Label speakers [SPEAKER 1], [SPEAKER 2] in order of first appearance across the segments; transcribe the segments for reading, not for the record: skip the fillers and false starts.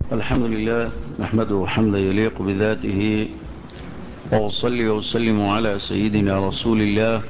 [SPEAKER 1] الحمد لله نحمده حمدا يليق بذاته، وأصلي وأسلم على سيدنا رسول الله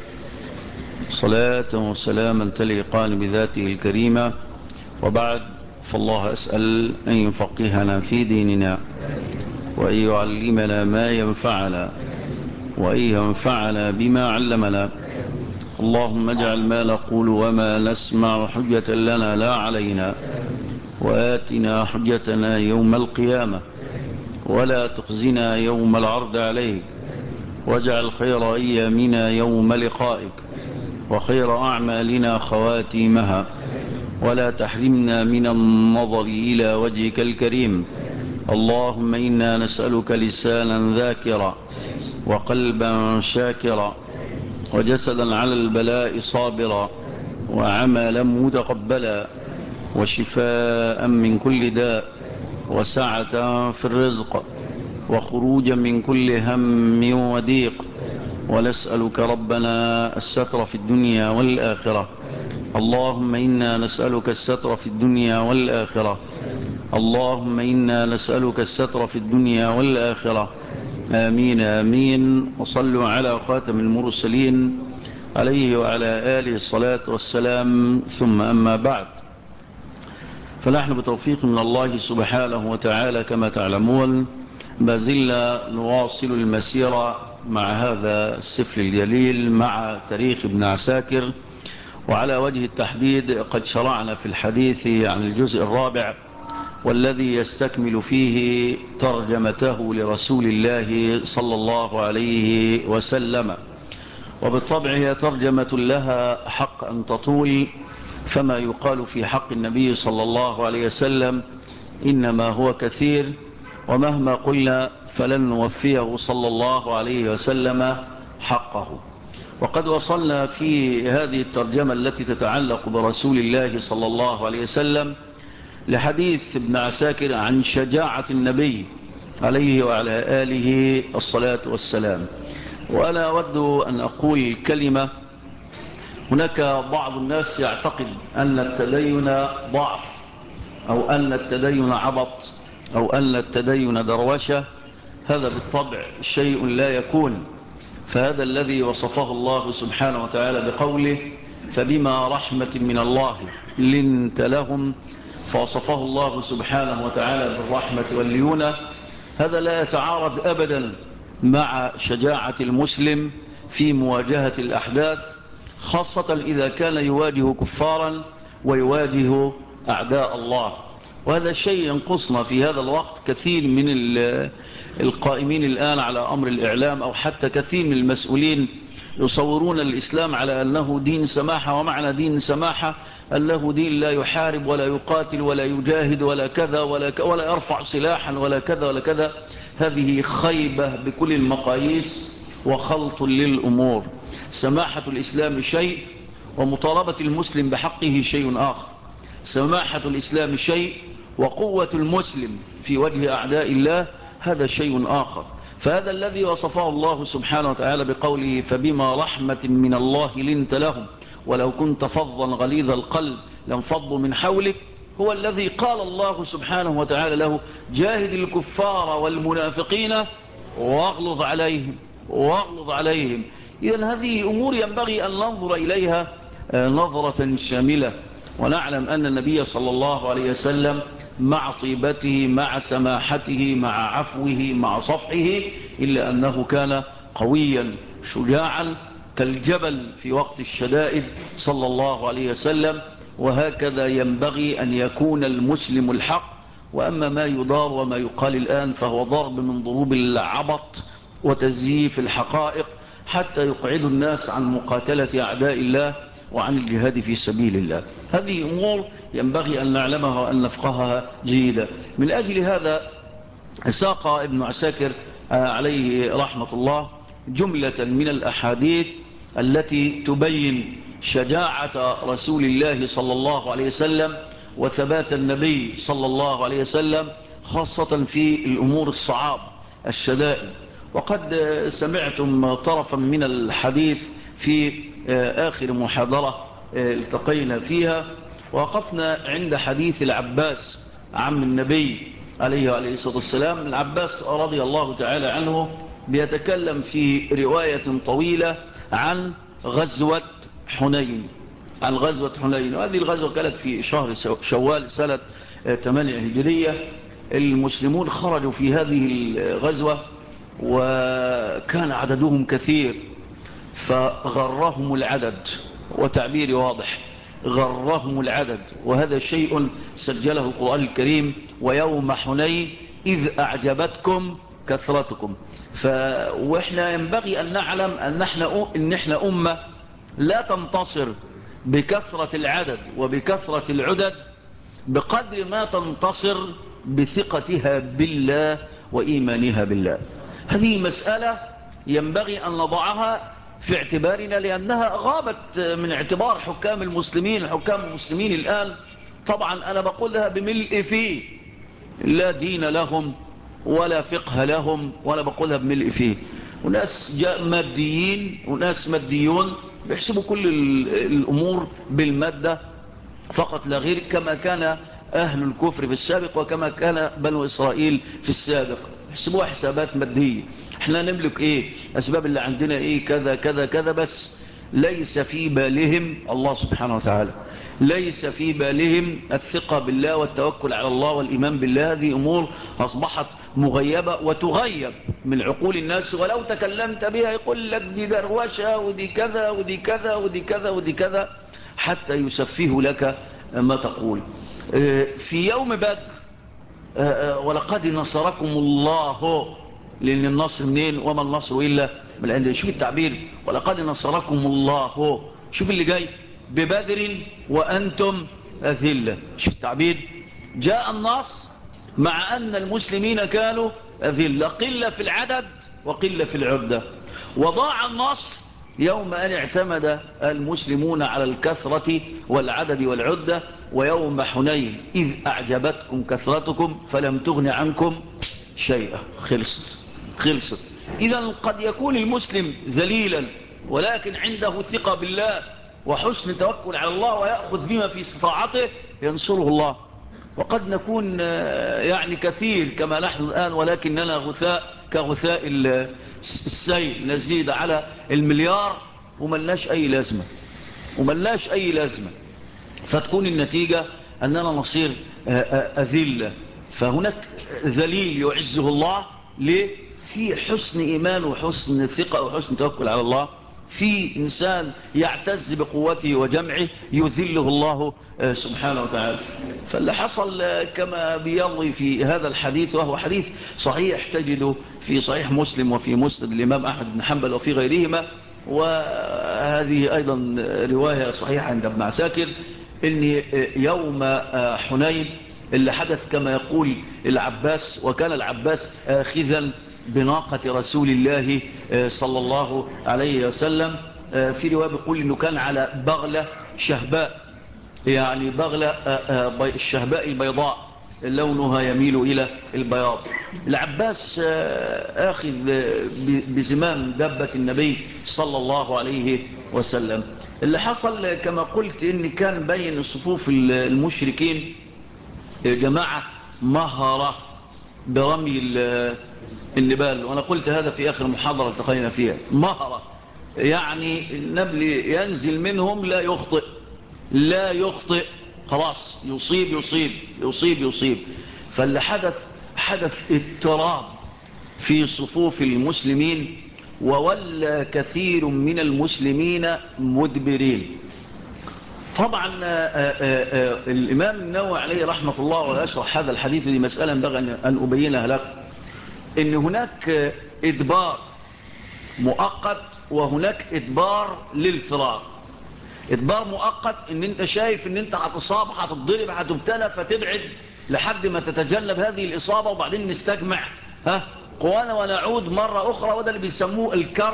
[SPEAKER 1] صلاة وسلاما تليقان بذاته الكريمة. وبعد، فالله أسأل أن يفقهنا في ديننا، وأن يعلمنا ما ينفعنا، وأن ينفعنا بما علمنا. اللهم اجعل ما نقول وما نسمع حجة لنا لا علينا، وآتنا حجتنا يوم القيامة، ولا تخزنا يوم العرض عليك، واجعل خير أيامنا يوم لقائك، وخير أعمالنا خواتيمها، ولا تحرمنا من النظر إلى وجهك الكريم. اللهم إنا نسألك لسانا ذاكرا، وقلبا شاكرا، وجسدا على البلاء صابرا، وعملا متقبلا، وشفاء من كل داء، وسعة في الرزق، وخروجا من كل هم وضيق. ونسألك ربنا الستر في الدنيا والآخرة. اللهم إنا نسألك الستر في الدنيا والآخرة. اللهم إنا نسألك الستر في الدنيا والآخرة. آمين آمين. وصلوا على خاتم المرسلين عليه وعلى آله الصلاة والسلام. ثم أما بعد، فنحن بتوفيق من الله سبحانه وتعالى كما تعلمون ما زلنا نواصل المسيرة مع هذا السفر الجليل، مع تاريخ ابن عساكر. وعلى وجه التحديد قد شرعنا في الحديث عن الجزء الرابع، والذي يستكمل فيه ترجمته لرسول الله صلى الله عليه وسلم. وبالطبع هي ترجمة لها حق أن تطول، فما يقال في حق النبي صلى الله عليه وسلم إنما هو كثير، ومهما قلنا فلن نوفيه صلى الله عليه وسلم حقه. وقد وصلنا في هذه الترجمة التي تتعلق برسول الله صلى الله عليه وسلم لحديث ابن عساكر عن شجاعة النبي عليه وعلى آله الصلاة والسلام. وأنا أود أن أقول كلمة. هناك بعض الناس يعتقد أن التدين ضعف، أو أن التدين عبط، أو أن التدين دروشة. هذا بالطبع شيء لا يكون. فهذا الذي وصفه الله سبحانه وتعالى بقوله فبما رحمة من الله لنت لهم، فوصفه الله سبحانه وتعالى بالرحمة والليونة. هذا لا يتعارض أبدا مع شجاعة المسلم في مواجهة الأحداث، خاصة إذا كان يواجه كفارا ويواجه أعداء الله. وهذا الشيء ينقصنا في هذا الوقت. كثير من القائمين الآن على أمر الإعلام، أو حتى كثير من المسؤولين، يصورون الإسلام على أنه دين سماحة. ومعنى دين سماحة أنه دين لا يحارب ولا يقاتل ولا يجاهد ولا كذا ولا يرفع سلاحا ولا كذا ولا كذا. هذه خيبة بكل المقاييس وخلط للأمور. سماحة الإسلام شيء، ومطالبة المسلم بحقه شيء آخر. سماحة الإسلام شيء، وقوة المسلم في وجه أعداء الله هذا شيء آخر. فهذا الذي وصفه الله سبحانه وتعالى بقوله فبما رحمة من الله لنت لهم ولو كنت فظا غليظ القلب لانفضوا من حولك، هو الذي قال الله سبحانه وتعالى له جاهد الكفار والمنافقين واغلظ عليهم. إذن هذه أمور ينبغي أن ننظر إليها نظرة شاملة، ونعلم أن النبي صلى الله عليه وسلم مع طيبته، مع سماحته، مع عفوه، مع صفحه، إلا أنه كان قويا شجاعا كالجبل في وقت الشدائد صلى الله عليه وسلم. وهكذا ينبغي أن يكون المسلم الحق. وأما ما يدار وما يقال الآن فهو ضرب من ضروب العبط وتزييف الحقائق، حتى يقعد الناس عن مقاتلة أعداء الله وعن الجهاد في سبيل الله. هذه أمور ينبغي أن نعلمها وأن نفقهها جيدا. من أجل هذا ساق ابن عساكر عليه رحمة الله جملة من الأحاديث التي تبين شجاعة رسول الله صلى الله عليه وسلم وثبات النبي صلى الله عليه وسلم، خاصة في الأمور الصعاب الشدائد. وقد سمعتم طرفا من الحديث في آخر محاضرة التقينا فيها، وقفنا عند حديث العباس عم النبي عليه الصلاة والسلام. العباس رضي الله تعالى عنه بيتكلم في رواية طويلة عن غزوة حنين، وهذه الغزوة كانت في شهر شوال سنة 8 هجرية. المسلمون خرجوا في هذه الغزوة وكان عددهم كثير، فغرهم العدد، وتعبيري واضح، غرهم العدد، وهذا شيء سجله القرآن الكريم: ويوم حنين إذ أعجبتكم كثرتكم. وإحنا ينبغي أن نعلم أن احنا أمة لا تنتصر بكثرة العدد وبكثرة العدد بقدر ما تنتصر بثقتها بالله وإيمانها بالله. هذه مسألة ينبغي أن نضعها في اعتبارنا، لأنها غابت من اعتبار حكام المسلمين. الآن طبعا أنا بقولها بملء فيه، لا دين لهم ولا فقه لهم، ولا بقولها بملء فيه. وناس ماديين وناس ماديون بيحسبوا كل الأمور بالمادة فقط لا غير، كما كان أهل الكفر في السابق وكما كان بنو إسرائيل في السابق، يحسبوها حسابات مادية. احنا نملك ايه، أسباب اللي عندنا ايه، كذا كذا كذا، بس ليس في بالهم الله سبحانه وتعالى، ليس في بالهم الثقة بالله والتوكل على الله والإيمان بالله. هذه أمور أصبحت مغيبة وتغيب من عقول الناس، ولو تكلمت بها يقول لك دي دروشة ودي كذا ودي كذا ودي كذا ودي كذا، حتى يسفيه لك ما تقول. في يوم بدر ولقد نصركم الله، لأن النصر منين؟ وما النصر إلا من عند. شوف التعبير، ولقد نصركم الله، شوف اللي جاي: ببدر وأنتم أذلة. شوف التعبير، جاء النصر مع أن المسلمين كانوا أذلة، قلة في العدد وقلة في العدة. وضاع النصر يوم أن اعتمد المسلمون على الكثرة والعدد والعدة. ويوم حنين إذ أعجبتكم كثرتكم فلم تغن عنكم شيئا. خلصت. إذا قد يكون المسلم ذليلا ولكن عنده ثقة بالله وحسن توكل على الله ويأخذ بما في استطاعته ينصره الله. وقد نكون يعني كثير كما نحن الآن، ولكننا غثاء كغثاء السيل، نزيد على المليار وملناش أي لازمة، فتكون النتيجة أننا نصير أذلة. فهناك ذليل يعزه الله ليه؟ في حسن إيمان وحسن ثقة وحسن توكل على الله. في إنسان يعتز بقوته وجمعه يذله الله سبحانه وتعالى. فاللي حصل كما بيروي في هذا الحديث، وهو حديث صحيح تجده في صحيح مسلم وفي مسند الإمام أحمد بن حنبل وفي غيرهما، وهذه أيضا رواية صحيحة عند ابن عساكر، إن يوم حنين اللي حدث كما يقول العباس، وكان العباس آخذا بناقة رسول الله صلى الله عليه وسلم. في رواية بيقول إنه كان على بغلة شهباء، يعني بغلة الشهباء البيضاء لونها يميل إلى البياض. العباس آخذ بزمام دابة النبي صلى الله عليه وسلم. اللي حصل كما قلت إن كان بين صفوف المشركين جماعة مهرة برمي النبال، وأنا قلت هذا في آخر محاضرة التقينا فيها. مهرة يعني النبل ينزل منهم لا يخطئ، خلاص يصيب. فاللي حدث اضطراب في صفوف المسلمين، وولى كثير من المسلمين مدبرين. طبعا الإمام النووي عليه رحمة الله ويشرح هذا الحديث، دي مسألة ينبغي أن أبينها لك، إن هناك إدبار مؤقت وهناك إدبار للفرار. إدبار مؤقت إن أنت شايف إن أنت هتصاب، هتضرب، هتبتلى، فتبعد لحد ما تتجنب هذه الإصابة، وبعدين نستجمع قوانا ونعود مرة أخرى. وده اللي بيسموه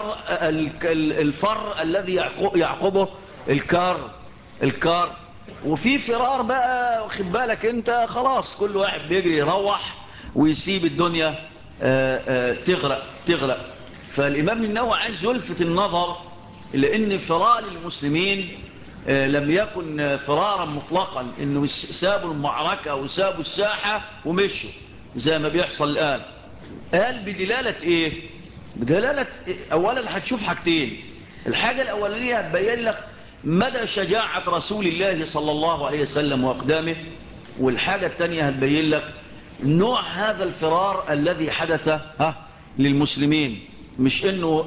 [SPEAKER 1] الفر الذي يعقبه الكار. وفي فرار بقى، واخد بالك انت، خلاص كل واحد بيجري يروح ويسيب الدنيا تغرق. فالإمام النووي عايز يلفت النظر لأن فرار المسلمين لم يكن فرارا مطلقا، انه سابوا المعركة وسابوا الساحة ومشوا. زي ما بيحصل الآن. قال بدلالة إيه؟ بدلالة أولا هتشوف حاجتين. الحاجة الأولانية هتبين لك مدى شجاعة رسول الله صلى الله عليه وسلم وأقدامه، والحاجة الثانية هتبين لك نوع هذا الفرار الذي حدث للمسلمين. مش إنه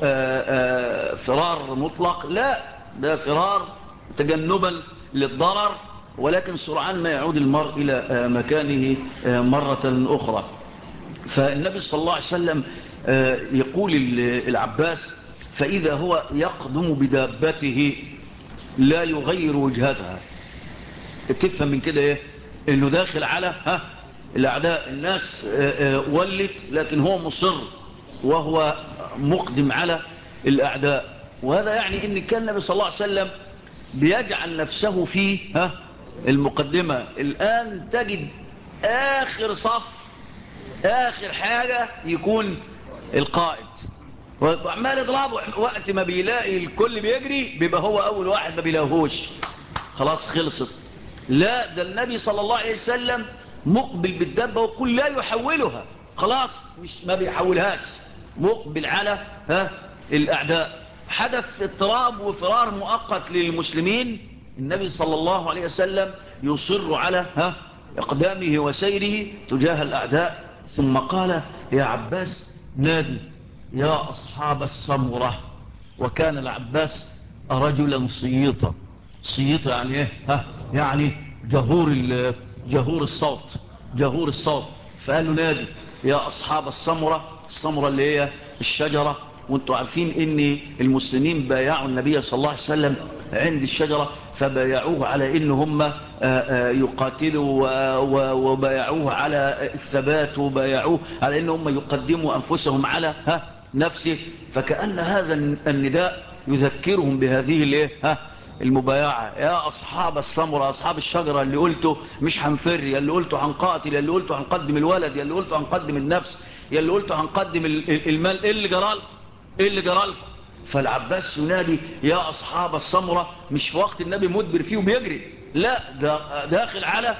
[SPEAKER 1] فرار مطلق، لا، ده فرار تجنبا للضرر، ولكن سرعان ما يعود المرء إلى مكانه مرة أخرى. فالنبي صلى الله عليه وسلم يقول العباس: فإذا هو يقدم بدابته لا يغير وجهتها. تفهم من كده ايه؟ انه داخل على الاعداء. الناس ولت، لكن هو مصر وهو مقدم على الاعداء. وهذا يعني ان كان النبي صلى الله عليه وسلم بيجعل نفسه في المقدمة. الآن تجد آخر صف، آخر حاجة يكون القائد، وعمال يضربه. وقت ما بيلاقي الكل بيجري بيبقى هو أول واحد ما بيلاقوهوش، خلاص خلصت. لا، ده النبي صلى الله عليه وسلم مقبل بالدبة وكل لا يحولها، خلاص مش ما بيحولهاش، مقبل على الأعداء. حدث اضطراب وفرار مؤقت للمسلمين. النبي صلى الله عليه وسلم يصر على إقدامه وسيره تجاه الأعداء، ثم قال: يا عباس نادي يا أصحاب السمرة. وكان العباس رجلا صييطا. صييطا يعني ايه؟ يعني جهور الصوت، جهور الصوت. فقال له: نادي يا أصحاب السمرة. السمرة اللي هي الشجرة، وانتم عارفين ان المسلمين بايعوا النبي صلى الله عليه وسلم عند الشجرة، فبايعوه على ان هم يقاتلوا، وبايعوه على الثبات، وبايعوه على ان هم يقدموا انفسهم على نفسه. فكأن هذا النداء يذكرهم بهذه المبايعة. يا أصحاب السمرة، أصحاب الشجرة، اللي قلتوا مش هنفر، يا اللي قلتوا هنقاتل، يا اللي قلتوا هنقدم الولد، يا اللي قلتوا هنقدم النفس، يا اللي قلتوا هنقدم المال، ايه اللي جرالكم؟ ايه اللي جرالكم؟ فالعباس ينادي يا أصحاب السمرة، مش في وقت النبي مدبر فيه وبيجري، لا، ده داخل على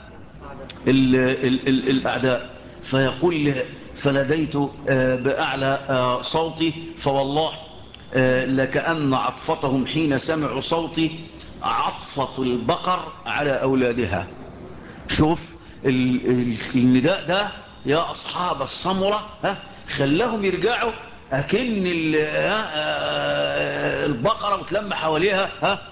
[SPEAKER 1] الأعداء. فيقول: فناديت بأعلى صوتي، فوالله لكأن عطفتهم حين سمعوا صوتي عطفة البقر على أولادها. شوف النداء ده يا أصحاب السمرة خلاهم يرجعوا أكن البقرة وتلم حواليها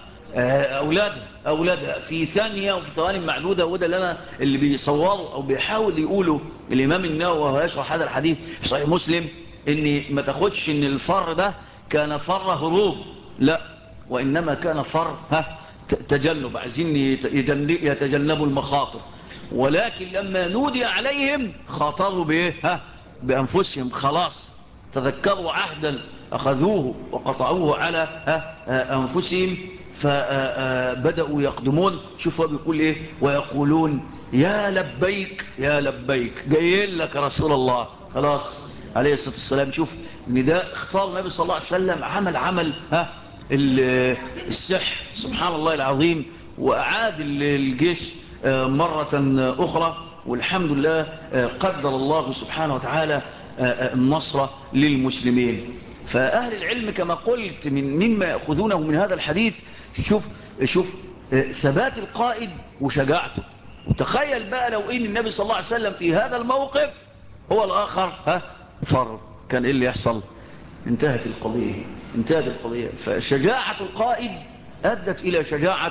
[SPEAKER 1] أولادها في ثانية وفي ثواني معدودة. وده اللي بيصوروا أو بيحاول يقولوا الإمام النووي وهو يشرح هذا الحديث في صحيح مسلم، إن ما تاخدش إن الفر ده كان فر هروب، لا، وإنما كان فر تجنب، عايزين يتجنبوا المخاطر. ولكن لما نودي عليهم خاطروا بإيه؟ بأنفسهم، خلاص تذكروا عهدا أخذوه وقطعوه على أنفسهم، فبدأوا يقدمون. شوفوا بيقول إيه: ويقولون يا لبيك يا لبيك، جايين لك رسول الله، خلاص عليه الصلاة والسلام. شوف نداء اختار النبي صلى الله عليه وسلم، عمل السحر، سبحان الله العظيم، وأعاد الجيش مرة أخرى. والحمد لله قدر الله سبحانه وتعالى النصر للمسلمين. فأهل العلم كما قلت مما يأخذونه من هذا الحديث، شوف ثبات القائد وشجاعته. وتخيل بقى لو إن النبي صلى الله عليه وسلم في هذا الموقف هو الآخر فر، كان إيه اللي يحصل؟ انتهت القضية. فشجاعة القائد أدت إلى شجاعة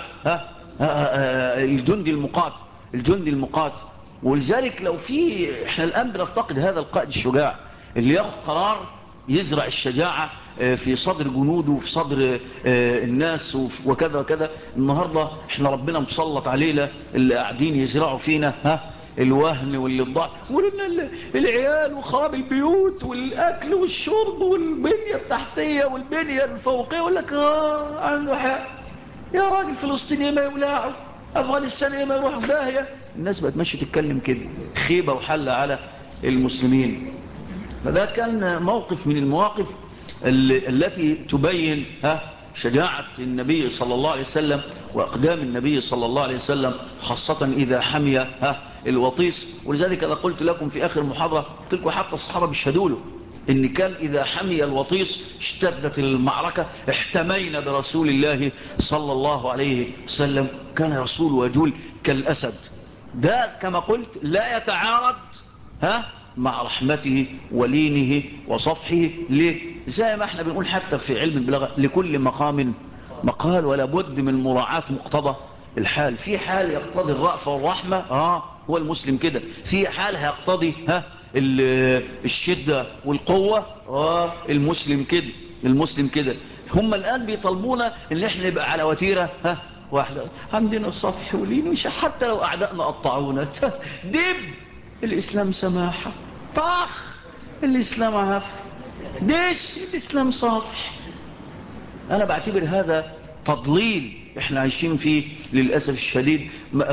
[SPEAKER 1] الجندي المقاتل. ولذلك لو احنا الآن بنفتقد هذا القائد الشجاع اللي ياخد قرار يزرع الشجاعة في صدر جنوده وفي صدر الناس وكذا وكذا. النهاردة احنا ربنا مسلط علينا اللي قاعدين يزرعوا فينا الوهن والضعف، ولنا العيال وخراب البيوت والأكل والشرب والبنية التحتية والبنية الفوقية، يقول لك عنده حق يا راجل، فلسطينية ما يولعوا، أفغانستان ما يروحوا في داهية. الناس بقت ماشية تتكلم كده، خيبة وحل على المسلمين. فده كان موقف من المواقف التي تبين شجاعة النبي صلى الله عليه وسلم وأقدام النبي صلى الله عليه وسلم، خاصة إذا حمي الوطيس. ولذلك أنا قلت لكم في آخر محاضرة، قلت لكم حتى الصحابة بيشهدوا له إن كان إذا حمي الوطيس اشتدت المعركة احتمينا برسول الله صلى الله عليه وسلم، كان يصول ويجول كالأسد. ده كما قلت لا يتعارض مع رحمته ولينه وصفحه. ليه؟ زي ما احنا بنقول حتى في علم البلاغة، لكل مقام مقال، ولا بد من مراعاة مقتضى الحال. في حال يقتضي الرأفة والرحمة، هو المسلم كده. في حال هيقتضي الشدة والقوة، المسلم كده. المسلم كده. هم الآن بيطلبونا ان احنا نبقى على وتيرة واحدة، عندنا صفح ولين وش، حتى لو أعدائنا قطعونا دب. الإسلام سماحة، طاخ الإسلام عفو، ديش الإسلام صافح. أنا بعتبر هذا تضليل احنا عايشين فيه للأسف الشديد.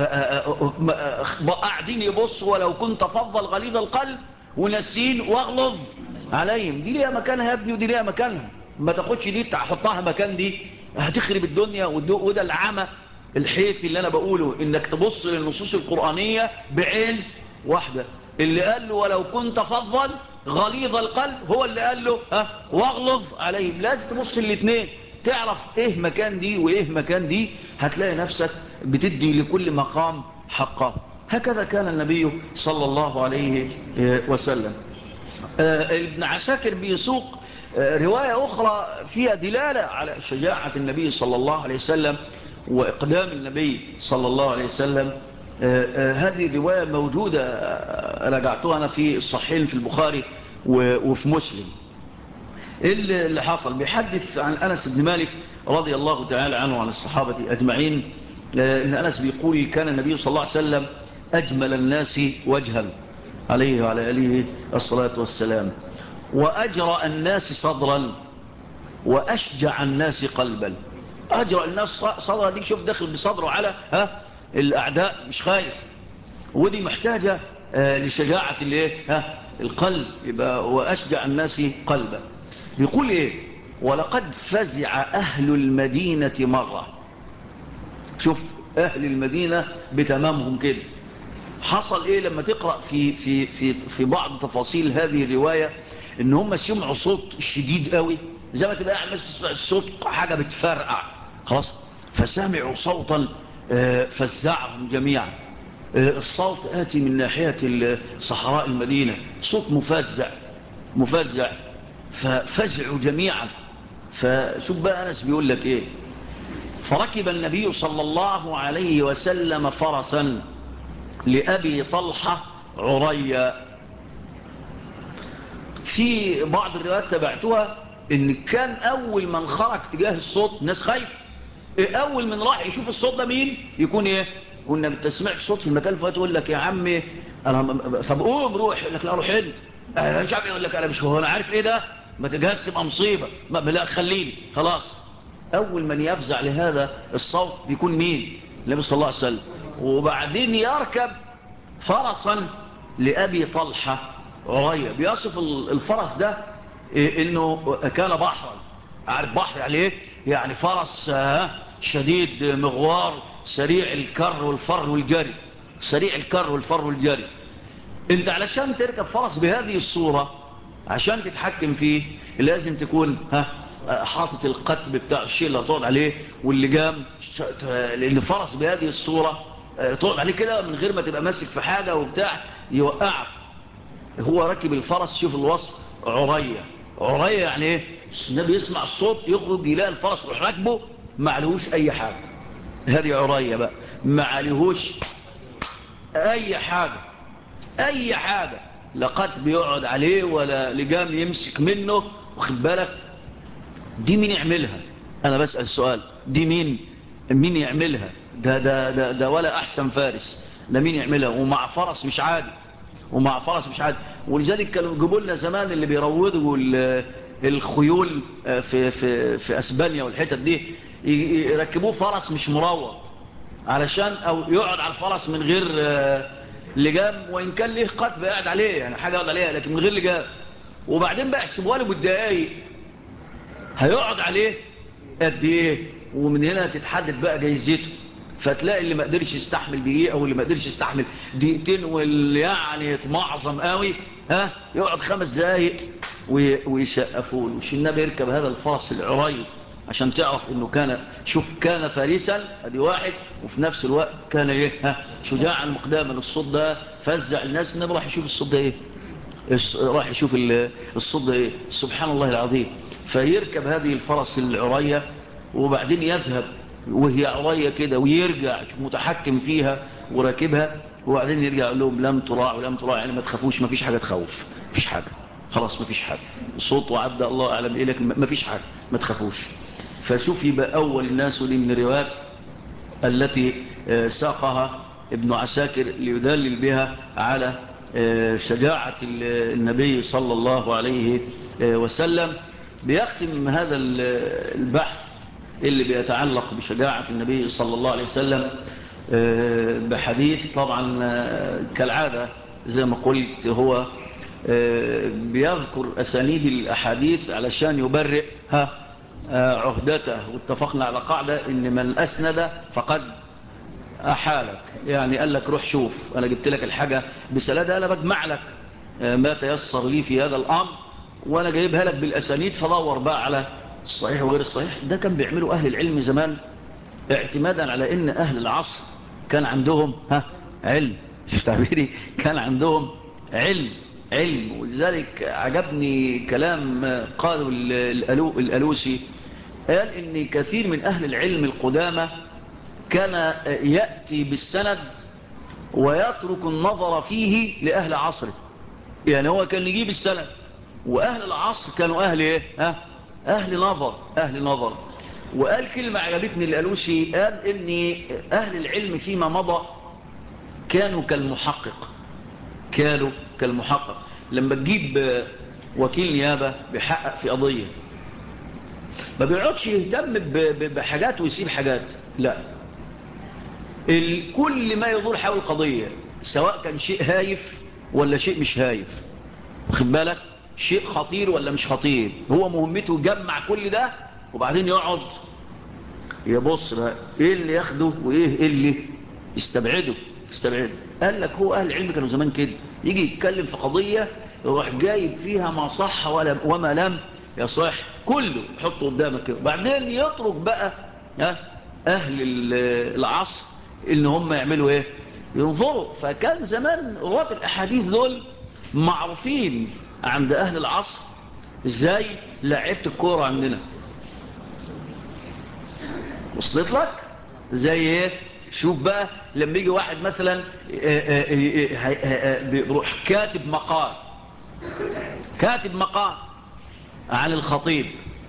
[SPEAKER 1] قاعدين يبصوا ولو كنت فضل غليظ القلب ونسين واغلظ عليهم. دي ليها مكانها يا ابني ودي ليها مكانها، ما تاخدش دي تحطها مكان دي، هتخرب الدنيا. وده العمى الحيثي اللي انا بقوله، انك تبص للنصوص القرآنية بعين واحدة. اللي قال له ولو كنت فضل غليظ القلب هو اللي قال له واغلظ عليهم. لازم تبص الاثنين، تعرف ايه مكان دي وايه مكان دي، هتلاقي نفسك بتدي لكل مقام حقه. هكذا كان النبي صلى الله عليه وسلم. ابن عساكر بيسوق رواية أخرى فيها دلالة على شجاعة النبي صلى الله عليه وسلم وإقدام النبي صلى الله عليه وسلم. هذه الرواية موجودة، رجعتها أنا في الصحيحين في البخاري وفي مسلم. اللي حصل بيحدث عن أنس بن مالك رضي الله تعالى عنه وعن الصحابة أجمعين، إن أنس بيقول كان النبي صلى الله عليه وسلم أجمل الناس وجها عليه وعلى آله الصلاة والسلام، وأجرأ الناس صدرا، وأشجع الناس قلبا. أجرأ الناس صدرا دي شوف داخل بصدره على الأعداء، مش خايف. ودي محتاجة لشجاعة القلب، يبقى وأشجع الناس قلبا. بيقول إيه؟ ولقد فزع أهل المدينة مرة. شوف أهل المدينة بتمامهم كده. حصل إيه لما تقرأ في بعض تفاصيل هذه الرواية، إن هم سمعوا صوت شديد قوي، زي ما تبقى عمال تسمع الصوت حاجة بتفرقع خلاص، فسمعوا صوتا فزعهم جميعا. الصوت آتي من ناحية صحراء المدينة، صوت مفزع ففزعوا جميعا. فشوف بقى أنس بيقول لك إيه: فركب النبي صلى الله عليه وسلم فرسا لأبي طلحة عريا. في بعض الروايات تبعتها إن كان أول من خرج تجاه الصوت ناس خايف، أول من راح يشوف الصوت ده مين يكون إيه؟ كنا بتسمعك صوت في المكان فات يقول لك يا عمي أنا طب قوم روح، يقول لك لا روح انت، مش عارف، يقول لك أنا مش هو أنا عارف إيه ده، ما تجهزش يبقى مصيبة، لا خليني خلاص. أول من يفزع لهذا الصوت بيكون مين؟ النبي صلى الله عليه وسلم. وبعدين يركب فرسا لأبي طلحة عريا. بيصف الفرس ده إنه كان بحرا. عارف بحر يعني إيه؟ يعني فرس شديد مغوار، سريع الكر والفر والجري، سريع الكر والفر والجري. انت علشان تركب فرس بهذه الصورة، عشان تتحكم فيه لازم تكون حاطط القتب بتاع الشيء اللي هتقعد عليه واللجام، لان فرس بهذه الصورة تقعد عليه كده من غير ما تبقى ماسك في حاجة وبتاع يوقعك. هو راكب الفرس، شوف الوصف عريا. عريا يعني ايه؟ النبي يسمع الصوت يخرج يلاقي الفرس يروح راكبه ما عليهوش اي حاجة. هذه عريا بقى، ما عليهوش اي حاجة، اي حاجة، لا قتب بيقعد عليه ولا لجام يمسك منه، واخد بالك؟ دي مين يعملها؟ انا بسأل السؤال، دي مين يعملها؟ ده ولا احسن فارس، ده مين يعملها؟ ومع فرس مش عادي، ومع فرس مش عادي. ولذلك كانوا يجيبوا لنا زمان اللي بيروضوا الخيول في اسبانيا والحتت دي، يركبوه فرس مش مروض، علشان او يقعد على الفرس من غير لجام، وان كان ليه قتب قاعد عليه يعني حاجه يقعد عليها، لكن من غير لجام. وبعدين بقى يحسبوا له بالدقايق هيقعد عليه قد ايه، ومن هنا تتحدد بقى جايزته. فتلاقي اللي ما قدرش يستحمل دقيقة واللي ما قدرش يستحمل دقيقتين واللي يعني يتمعظم قوي يقعد 5 دقايق ويسقفوا له. النبي يركب هذا الفرس العري عشان تعرف انه كان فارسا، ادي واحد، وفي نفس الوقت كان شجاعا مقداما. الصوت ده فزع الناس. النبي راح يشوف الصوت ده راح يشوف الصوت ده سبحان الله العظيم. فيركب هذه الفرس العرية وبعدين يذهب وهي عرية كده ويرجع متحكم فيها وراكبها، وبعدين يرجع يقول لهم لم تراع ولم تراع، يعني ما تخافوش، ما فيش حاجة تخوف، ما فيش حاجة، خلاص ما فيش حاجة، الصوت وعدى الله أعلم إيه، لكن ما فيش حاجة، ما تخافوش. فشوف يبقى أول الناس دي من الروايات التي ساقها ابن عساكر ليدلل بها على شجاعة النبي صلى الله عليه وسلم. بيختم هذا البحث اللي بيتعلق بشجاعة النبي صلى الله عليه وسلم بحديث طبعا كالعادة زي ما قلت هو بيذكر أسانيد الأحاديث علشان يبرئ عهدته. واتفقنا على قاعدة إن من أسند فقد أحالك، يعني قال لك روح شوف أنا جبت لك الحاجة بسلادة، أنا بجمع لك ما تيسر لي في هذا الأمر وأنا جايبها لك بالأسانيد، فدور بقى على الصحيح وغير الصحيح. ده كان بيعمله أهل العلم زمان اعتمادا على إن أهل العصر كان عندهم علم، مش تعبيري، كان عندهم علم. ولذلك عجبني كلام قالوا الألوسي، قال إن كثير من أهل العلم القدامى كان يأتي بالسند ويترك النظر فيه لأهل عصره. يعني هو كان يجيب السند وأهل العصر كانوا أهل إيه؟ أهل نظر. وقال كلمة عجبتني الألوسي، قال إن أهل العلم فيما مضى كانوا كالمحقق. لما تجيب وكيل نيابة بيحقق في قضية ما بيقعدش يهتم بحاجات ويسيب حاجات، لا، كل ما يدور حول القضية سواء كان شيء هايف ولا شيء مش هايف، واخد بالك، شيء خطير ولا مش خطير، هو مهمته يجمع كل ده وبعدين يقعد يبص بقى ايه اللي ياخده وايه اللي يستبعده. قال لك هو اهل العلم كانوا زمان كده، يجي يتكلم في قضية يروح جايب فيها ما صح وما لم يصح، كله يحطه قدامك كده، وبعدين يترك بقى اهل العصر ان هم يعملوا ايه، ينظروا. فكان زمان رواة الاحاديث دول معروفين عند اهل العصر ازاي لعبة الكورة عندنا، وصلت لك زي ايه؟ شوف بقى لما يجي واحد مثلا بيروح كاتب مقال عن الخطيب،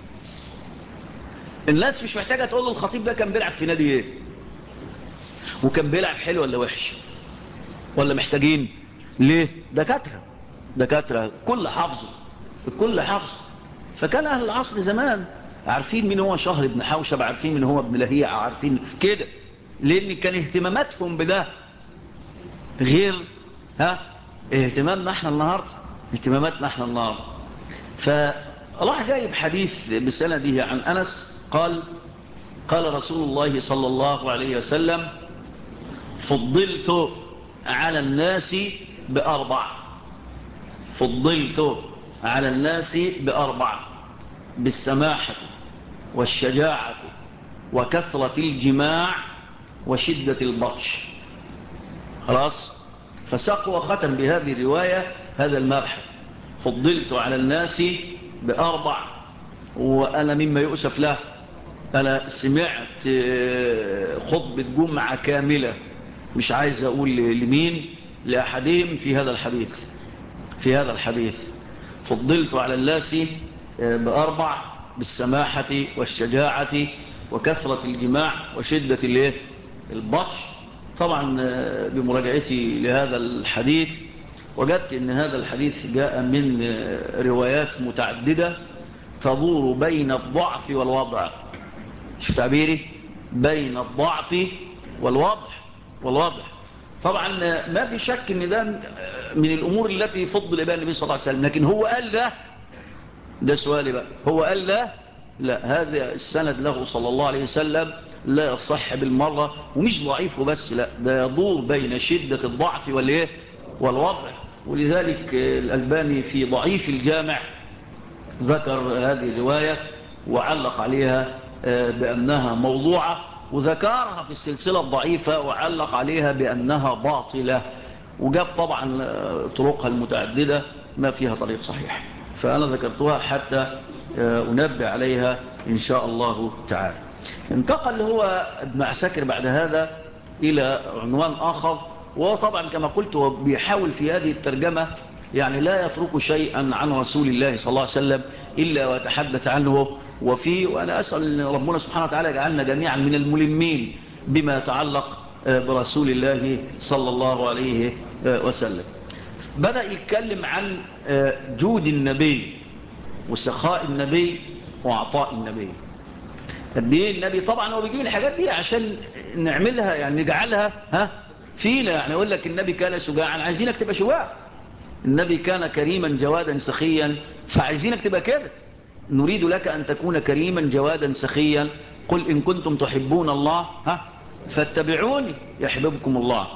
[SPEAKER 1] الناس مش محتاجة تقول له الخطيب ده كان بيلعب في نادي ايه وكان بيلعب حلو ولا وحش، ولا محتاجين ليه؟ دكاترة كل حافظ. فكان اهل العصر زمان عارفين مين هو شهر بن حوشب، عارفين مين هو ابن لهيعة، عارفين كده، لان كان اهتماماتهم بده غير اهتماماتنا احنا النهارده. فراح جايب حديث بسنده عن انس قال رسول الله صلى الله عليه وسلم فضلت على الناس بأربع بالسماحة والشجاعة وكثرة الجماع وشدة البطش. خلاص، فساق وختم بهذه الرواية هذا المبحث، فضلت على الناس بأربع. وأنا مما يؤسف له أنا سمعت خطبة جمعة كاملة، مش عايز أقول لمين، لأحدهم في هذا الحديث فضلت على الناس بأربع بالسماحة والشجاعة وكثرة الجماع وشدة البطش. طبعا بمراجعتي لهذا الحديث وجدت ان هذا الحديث جاء من روايات متعددة تدور بين الضعف والوضع، شو تعبيري، بين الضعف والوضع. طبعا ما في شك ان ده من الامور التي فضل بها النبي صلى الله عليه وسلم، لكن هو قال ده سؤالي بقى، هو قال لا، هذا السند له صلى الله عليه وسلم لا يصح بالمرة، ومش ضعيف وبس، لا ده يدور بين شدة الضعف والإيه والوضع. ولذلك الألباني في ضعيف الجامع ذكر هذه الرواية وعلق عليها بأنها موضوعة، وذكرها في السلسلة الضعيفة وعلق عليها بأنها باطلة، وجاب طبعا طرقها المتعددة ما فيها طريق صحيح، فأنا ذكرتها حتى أنبه عليها إن شاء الله تعالى. انتقل هو ابن عساكر بعد هذا إلى عنوان آخر، وهو طبعا كما قلت هو بيحاول في هذه الترجمة يعني لا يترك شيئا عن رسول الله صلى الله عليه وسلم إلا ويتحدث عنه وفيه. وأنا أسأل أن ربنا سبحانه وتعالى يجعلنا جميعا من الملمين بما يتعلق برسول الله صلى الله عليه وسلم. بدأ يتكلم عن جود النبي وسخاء النبي وعطاء النبي. قد ايه النبي طبعا هو بيجيب الحاجات دي عشان نعملها يعني نجعلها فينا. يعني يقول لك النبي كان شجاعا، عايزينك تبقى شجاع. النبي كان كريما جوادا سخيا، فعايزينك تبقى كده. نريد لك أن تكون كريما جوادا سخيا، قل إن كنتم تحبون الله فاتبعوني يحببكم الله.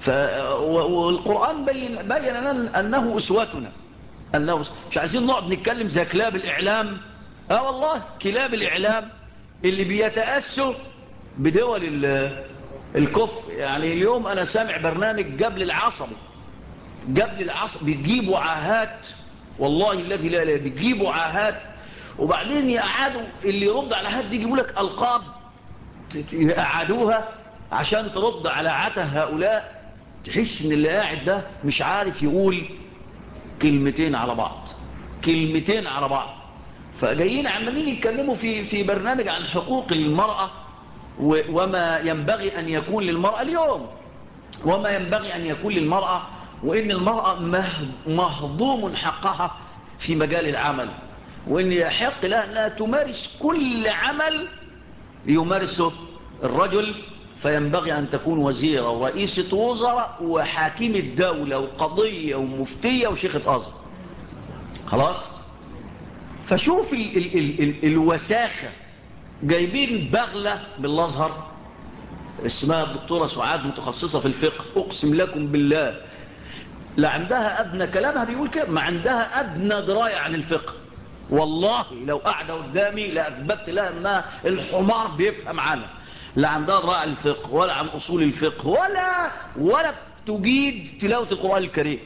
[SPEAKER 1] والقرآن بين لنا أنه أسوتنا، مش عايزين نقعد نتكلم زي كلاب الإعلام. والله كلاب الإعلام اللي بيتأسوا بدول الكفر. يعني اليوم أنا سامع برنامج قبل العصر بيجيبوا عاهات، والله الذي لا لا بيجيبوا عاهات، وبعدين يقعدوا اللي يرد على حد يجيبوا لك ألقاب يقعدوها عشان ترد على عته هؤلاء. تحس ان اللي قاعد ده مش عارف يقول كلمتين على بعض. فجايين عمالين يتكلموا في برنامج عن حقوق المرأة وما ينبغي أن يكون للمرأة اليوم، وما ينبغي أن يكون للمرأة، وإن المرأة مهضوم حقها في مجال العمل، وإن يحق لها لا تمارس كل عمل يمارسه الرجل. فينبغي أن تكون وزيرة ورئيسة وزراء وحاكم الدولة وقضية ومفتية وشيخة أزهر. خلاص. فشوف الوساخة. جايبين بغلة بالأزهر اسمها الدكتورة سعاد متخصصة في الفقه، أقسم لكم بالله لا عندها أدنى، كلامها بيقول كده، ما عندها أدنى دراية عن الفقه. والله لو قاعدة قدامي لأثبت لها أنها الحمار بيفهم عنها. لا عندها دراية عن الفقه ولا عن أصول الفقه ولا تجيد تلاوة القرآن الكريم،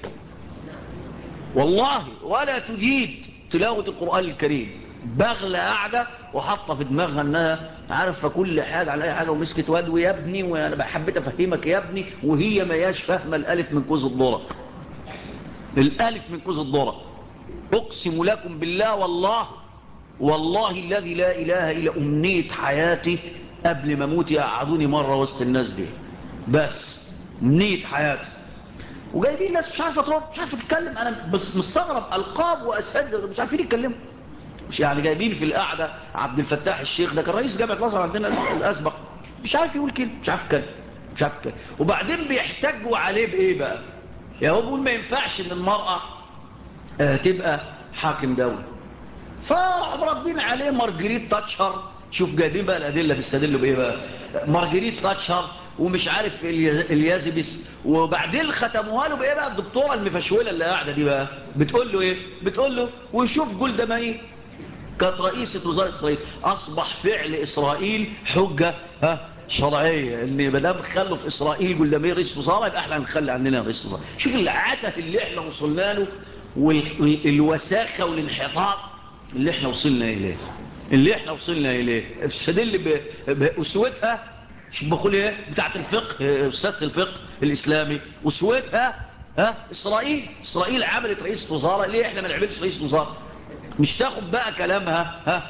[SPEAKER 1] والله ولا تجيد تلاوة القرآن الكريم. بغلة قاعدة وحطة في دماغها أنها عارفة كل حاجة على أي حاجة، ومسكت واد ويا ابني وأنا حبيت أفهمك يا ابني، وهي ما ياش فاهمة الألف من كوز الذرة. الألف من كوز الذرة. أقسم لكم بالله والله الذي لا إله إلا أمنية حياتي قبل ما أموت يقعدوني مرة وسط الناس دي، بس أمنية حياتي. وجايبين ناس مش عارفة ترد، مش عارفة تتكلم. أنا بس مستغرب، ألقاب وأساتذة مش عارفين يتكلموا. مش يعني جايبين في القعدة عبد الفتاح الشيخ ده كان رئيس جامعة الأزهر عندنا الأسبق، مش عارف يقول كلمة، مش عارف يتكلم. وبعدين بيحتاجوا عليه بإيه بقى؟ يعني هو بيقول ما ينفعش إن المرأة تبقى حاكم دولة، فربين عليه مارجريت تاتشر. شوف جايبين بقى الأدلة بيستدلوا بإيه بقى؟ مارجريت تاتشر ومش عارف اليازبس، وبعدين ختموها له بإيه بقى؟ الدكتورة المفشولة اللي قاعدة دي بقى بتقول له إيه؟ بتقول له وشوف جولدا مائير كانت رئيسة وزارة إسرائيل، أصبح فعل إسرائيل حجة شرعية، إن مدام خلوا في إسرائيل جولدا مائير رئيس وزراء يبقى إحنا هنخلي عندنا رئيس وزراء. شوف العته اللي إحنا وصلنا له والوساخة والانحطاط اللي إحنا وصلنا إليه. استدل بأسوتها بقول إيه بتاعت الفقه، أستاذة الفقه الإسلامي، أسوتها إسرائيل عملت رئيس وزراء، ليه إحنا ما نعملش رئيس وزراء؟ مش تاخد بقى كلامها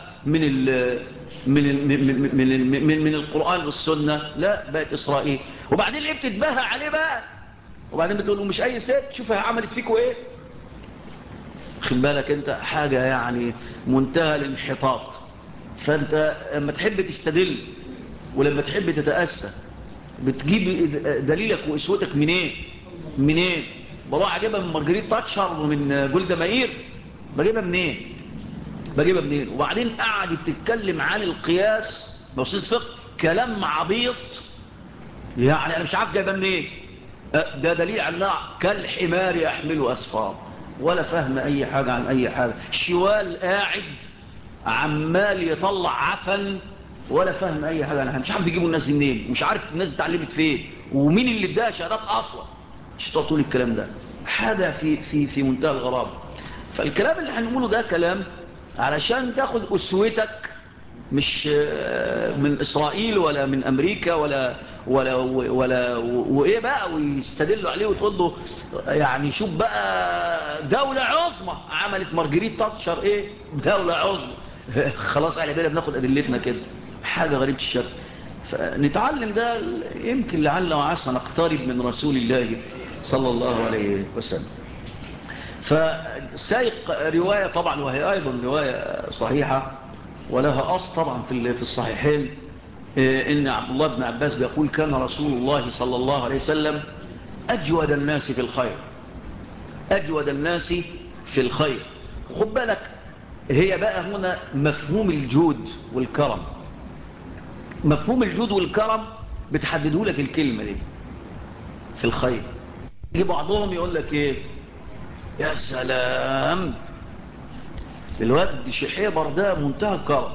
[SPEAKER 1] من القرآن والسنة، لا بقت إسرائيل. وبعدين ليه بتتباهى عليه بقى؟ وبعدين بتقول له مش أي ست، شوفها عملت فيكوا إيه. خد بالك أنت حاجة يعني منتهى الانحطاط. فأنت لما تحب تستدل ولما تحب تتأسى بتجيب دليلك وإسوتك منين؟ بروح أجيبها من مارجريت تاتشر ومن جولدا مائير؟ بجيبها منين؟ وبعدين قعدت تتكلم عن القياس، أستاذ فقه كلام عبيط، يعني أنا مش عارف جايبه منين. ده دليل على أنها كالحمار يحمل أسفار، ولا فهم أي حاجة عن أي حاجة. شوال قاعد عمال يطلع عفن، ولا فهم أي حاجة عنها. مش عارف يجيبوا الناس دي منين، مش عارف الناس اتعلمت فين، ومين اللي اداها شهادات أصلا. مش تقول الكلام ده حاجة في منتهى الغرابة. فالكلام اللي هنقوله ده كلام علشان تاخد أسوتك، مش من إسرائيل ولا من أمريكا ولا وإيه بقى، ويستدلوا عليه وتقول له يعني شوف بقى دولة عظمى عملت مارجريت تاتشر إيه دولة عظمى. خلاص على بالنا بناخد أدلتنا كده، حاجة غريبة الشكل. فنتعلم ده، يمكن لعل وعسى نقترب من رسول الله صلى الله عليه وسلم. فسايق رواية طبعا، وهي أيضا رواية صحيحة ولها أصل طبعا في الصحيحين، إن عبد الله بن عباس بيقول كان رسول الله صلى الله عليه وسلم أجود الناس في الخير، أجود الناس في الخير. خد بالك، هي بقى هنا مفهوم الجود والكرم. مفهوم الجود والكرم بتحدده لك الكلمة دي في الخير. يجي بعضهم يقول لك ايه، يا سلام الواد شحيبر ده منتهى الكرم.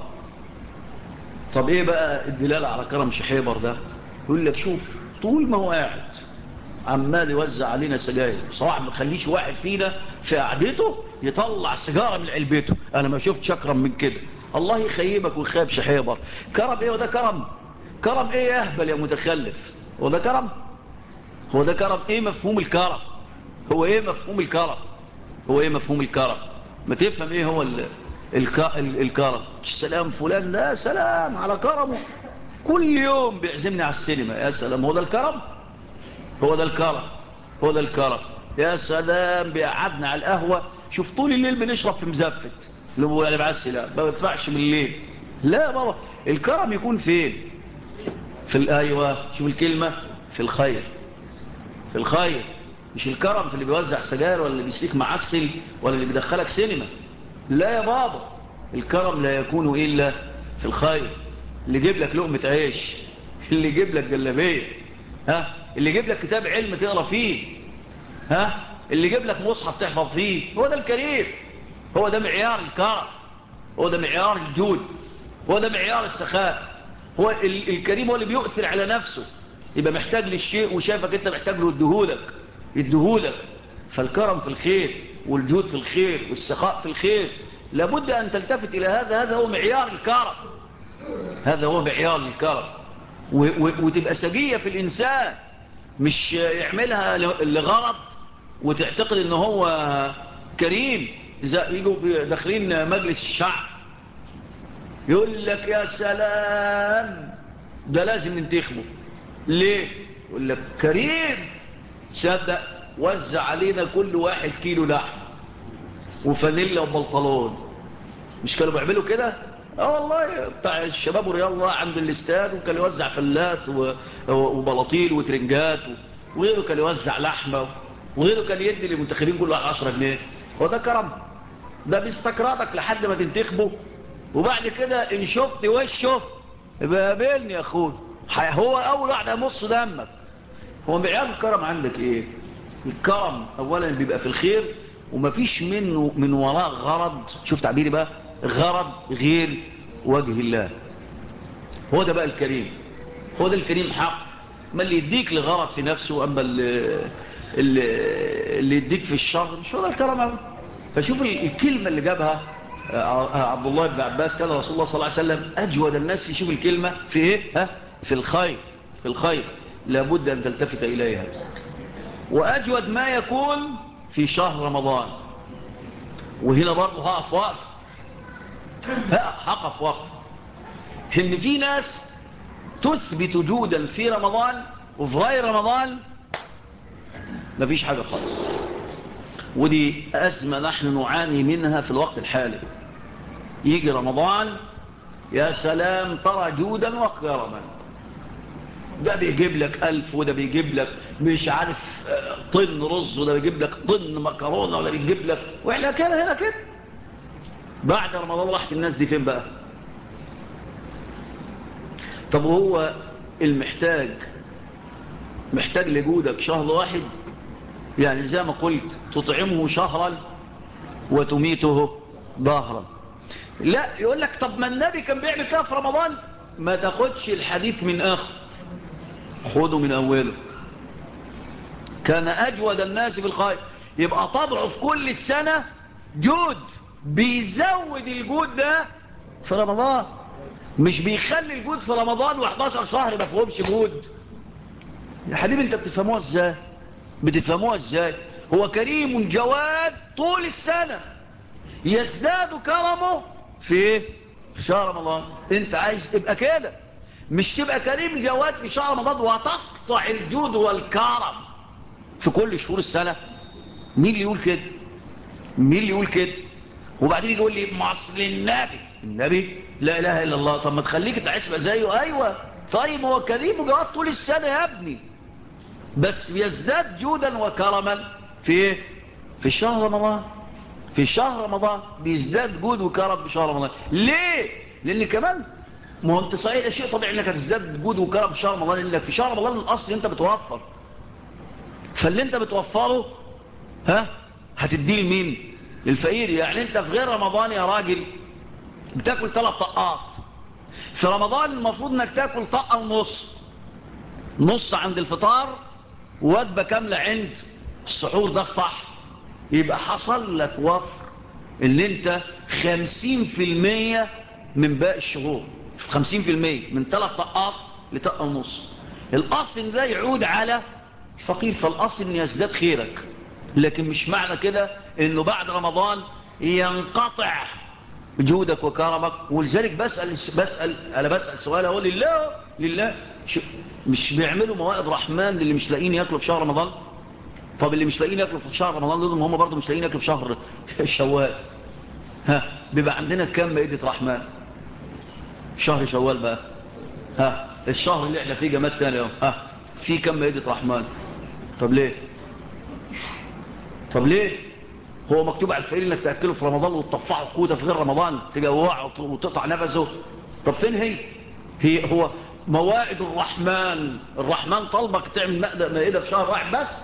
[SPEAKER 1] طب ايه بقى الدلالة على كرم شحيبر ده؟ يقول لك شوف، طول ما هو قاعد عمال يوزع علينا سجاير، بصراحة ما خليش واحد فينا في قعدته يطلع سيجارة من علبته. انا ما شفتش اكرم من كده. الله يخيبك ويخيب شحيبر. كرم ايه وده كرم؟ كرم ايه يا اهبل يا متخلف؟ هو ده كرم؟ هو ده كرم؟ ايه مفهوم الكرم؟ هو ايه مفهوم الكرم؟ هو ايه مفهوم الكرم؟ ما تفهم ايه هو الكرم. سلام فلان ده سلام على كرمه، كل يوم بيعزمني على السينما، يا سلام. هو ده الكرم؟ هو ده الكرم؟ هو ده الكرم؟ يا سلام بيقعدنا على القهوة، شوف طول الليل بنشرب في مزفت اللي هو انا بعسي، لا ما بدفعش بالليل. لا بابا، الكرم يكون فين؟ في الايوه، شوف الكلمة، في الخير. في الخير، مش الكرم في اللي بيوزع سجاير ولا اللي بيسليك معسل ولا اللي بيدخلك سينما. لا يا بابا، الكرم لا يكون إلا في الخير. اللي يجيب لك لقمة عيش، اللي يجيب لك جلابية، اللي يجيب لك كتاب علم تقرأ فيه، اللي يجيب لك مصحف تحفظ فيه، هو ده الكريم. هو ده معيار الكرم، هو ده معيار الجود، هو ده معيار السخاء. هو الكريم هو اللي بيؤثر على نفسه، يبقى محتاج للشيء وشايفك انت محتاج له يديهولك. فالكرم في الخير، والجود في الخير، والسخاء في الخير. لابد أن تلتفت إلى هذا هو معيار الكرم. هذا هو معيار الكرم. وتبقى سجية في الإنسان، مش يعملها لغرض وتعتقد ان هو كريم. إذا يجوا داخلين مجلس الشعب يقول لك يا سلام ده لازم ننتخبه، ليه؟ يقول لك كريم. صدق، وزع علينا كل 1 كيلو لحم وفانيلا وبلطلون. مش كانوا بيعملوا كده؟ والله بتاع الشباب والرياضة عند الاستاد، وكان يوزع فلات وبلاطيل وترنجات، وغيره كان يوزع لحمة، وغيره كان يدي للمنتخبين كل واحد 10 جنيه. هو ده كرم؟ ده بيستقرضك لحد ما تنتخبه، وبعد كده ان شفت وشه يبقى قابلني يا اخوي، هو اول واحد هيمص دمك. هو معيار الكرم عندك ايه؟ الكرم اولا بيبقى في الخير، ومفيش منه من وراء غرض. شوف تعبيري بقى، غرض غير وجه الله. هو ده بقى الكريم، هو ده الكريم حق. ما اللي يديك لغرض في نفسه، اما اللي يديك في الشر، مش هو ده الكرم. فشوف الكلمة اللي جابها عبد الله بن عباس، كان رسول الله صلى الله عليه وسلم أجود الناس. شوف الكلمة في إيه؟ في الخير. في الخير لابد أن تلتفت إليها. وأجود ما يكون في شهر رمضان. وهنا برضه هقف وقف إن في ناس تثبت جودا في رمضان، وفي غير رمضان مفيش حاجة خالص. ودي أزمة نحن نعاني منها في الوقت الحالي. يجي رمضان يا سلام ترى جودا وكرما، ده بيجيب لك 1000، وده بيجيب لك مش عارف طن رز، وده بيجيب لك طن مكرونة، وده بيجيب لك، وإحنا كده هنا كده. بعد رمضان راحت الناس دي فين بقى؟ طب هو المحتاج محتاج لجودك شهر واحد؟ يعني زي ما قلت تطعمه شهرا وتميته ظهرا. لا، يقول لك طب ما النبي كان بيعمل كده في رمضان. ما تاخدش الحديث من آخر، خده من أوله. كان أجود الناس بالخير. يبقى طبعه في كل السنة جود، بيزود الجود ده في رمضان، مش بيخلي الجود في رمضان و11 شهر ما فيهمش جود. يا حبيبي انت بتفهموها ازاي؟ بتفهموها ازاي؟ هو كريم جواد طول السنة، يزداد كرمه في ايه؟ في شهر رمضان. انت عايز تبقى كده، مش تبقى كريم جواد في شهر رمضان وتقطع الجود والكرم في كل شهور السنة. مين اللي يقول كده؟ مين اللي يقول كده؟ وبعدين يقول لي مصل النبي لا اله الا الله. طب ما تخليك تحسب زيه. ايوه طيب، هو كريم وجواد طول السنة يا ابني، بس يزداد جودا وكرما في ايه؟ في شهر رمضان. في شهر رمضان بيزداد جود وكرم في شهر رمضان. ليه؟ لان كمان ما هو انت صحيح، ده شيء طبيعي انك هتزداد جود وكرم في شهر رمضان، لانك في شهر رمضان الاصل انت بتوفر، فاللي انت بتوفره هتديه لمين؟ للفقير. يعني انت في غير رمضان يا راجل بتاكل 3 طقات، في رمضان المفروض انك تاكل طقه ونص، نص عند الفطار ووجبه كامله عند السحور. ده الصح. يبقى حصل لك وفر اللي انت 50% من باقي الشهور، 50% من 3 طقات لطقه ونص. الاصل ان ده يعود على الفقير، فالاصل ان يزداد خيرك. لكن مش معنى كده انه بعد رمضان ينقطع جودك وكرمك. ولذلك انا بسأل سؤال، اقول لله مش بيعملوا موائد رحمن اللي مش لاقيين ياكلوا في شهر رمضان؟ طب اللي مش لاقيين ياكلوا في شهر رمضان دول هم برضه مش لاقيين ياكلوا في شهر شوال. بيبقى عندنا كم مائدة رحمن في شهر شوال بقى؟ الشهر اللي احنا فيه جماد تاني في كم مائدة رحمن؟ طب ليه؟ طب ليه؟ هو مكتوب على الفقير انك تأكله في رمضان وتطفعه قوته في غير رمضان، تجوعه وتقطع نفسه؟ طب فين هو موائد الرحمن طلبك تعمل مائدة في شهر واحد بس؟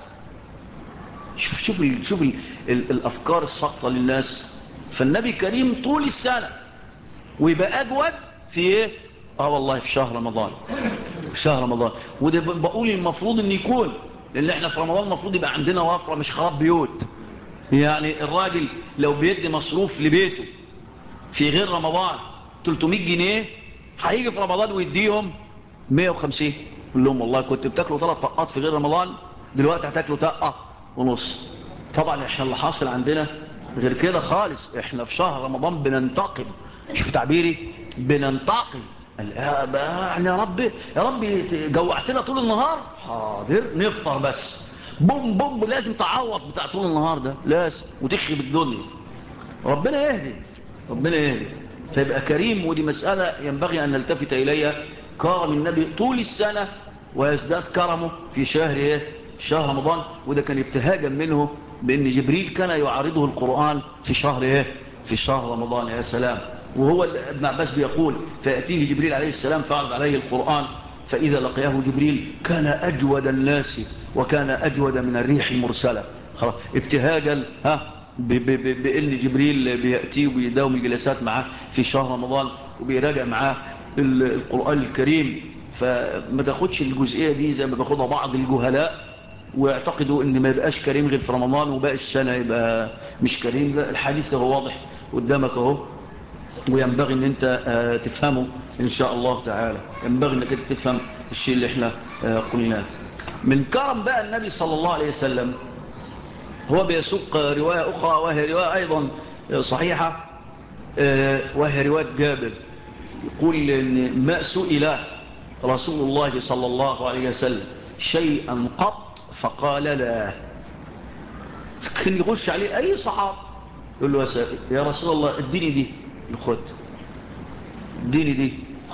[SPEAKER 1] شوف الافكار الساقطه للناس. فالنبي كريم طول السنه ويبقى اجود في ايه؟ والله في شهر رمضان. في شهر رمضان. وده بقول المفروض ان يكون، لان احنا في رمضان المفروض يبقى عندنا وفره، مش خراب بيوت. يعني الراجل لو بيدي مصروف لبيته في غير رمضان 300 جنيه، هيجي في رمضان ويديهم 150. يقول لهم والله كنت بتاكلوا 3 طقات في غير رمضان، دلوقتي هتاكلوا طقه ونص. طبعا احنا اللي حاصل عندنا غير كده خالص. احنا في شهر رمضان بننتقم. شوف تعبيري، بننتقم. يعني يا رب جوعتنا طول النهار، حاضر نفطر بس. بوم بوم لازم تعوض بتاع طول النهار ده، لازم، وتخرب الدنيا. ربنا يهدي، ربنا يهدي. فيبقى كريم، ودي مسألة ينبغي أن نلتفت إليها. كرم النبي طول السنة ويزداد كرمه في شهر ايه؟ شهر رمضان. وده كان ابتهاجا منه بأن جبريل كان يعارضه القرآن في شهر ايه؟ في شهر رمضان. يا سلام. وهو ابن عباس بيقول فيأتيه جبريل عليه السلام فعرض عليه القرآن، فإذا لقياه جبريل كان أجود الناس وكان أجود من الريح المرسلة. خلاص ابتهاجا بأن جبريل بيأتيه وبيداوم الجلسات معاه في شهر رمضان وبيراجع معاه القرآن الكريم. فما تاخدش الجزئية دي زي ما باخدها بعض الجهلاء ويعتقدوا ان ما يبقاش كريم غير في رمضان وباقي السنة يبقى مش كريم. لا، الحديث هو واضح قدامك اهو، وينبغي ان انت تفهمه ان شاء الله تعالى. ينبغي انك انت تفهم الشيء اللي احنا قلناه. من كرم بقى النبي صلى الله عليه وسلم، هو بيسوق رواية أخرى وهي رواية أيضا صحيحة، وهي رواية جابر. يقول إن ما سئل رسول الله صلى الله عليه وسلم شيئا قط فقال لا. كان يخش عليه أي صحاب يقول له يا رسول الله اديني دي، خد. اديني دي،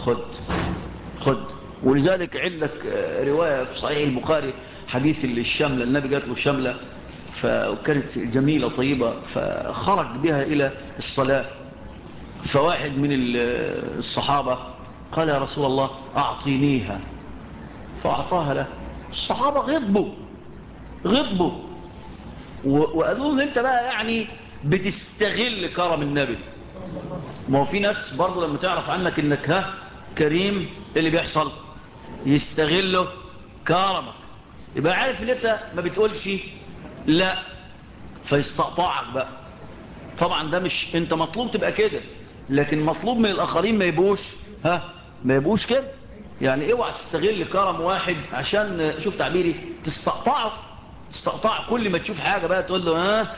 [SPEAKER 1] خد. ولذلك عندك رواية في صحيح البخاري حديث الشملة، النبي قالت له الشملة فكانت جميلة طيبة فخرج بها إلى الصلاة. فواحد من الصحابة قال يا رسول الله أعطينيها، فأعطاها له. الصحابة غضبوا وقالوا له انت بقى يعني بتستغل كرم النبي. ما هو في ناس برضه لما تعرف عنك انك كريم، اللي بيحصل يستغله كرمك، يبقى عارف ان انت ما بتقولش لا، فيستقطعك بقى. طبعا ده مش انت مطلوب تبقى كده، لكن مطلوب من الاخرين ما يبقوش كده. يعني اوعى تستغل كرم واحد عشان شوف تعبيري تستقطعه كل ما تشوف حاجة بقى تقول له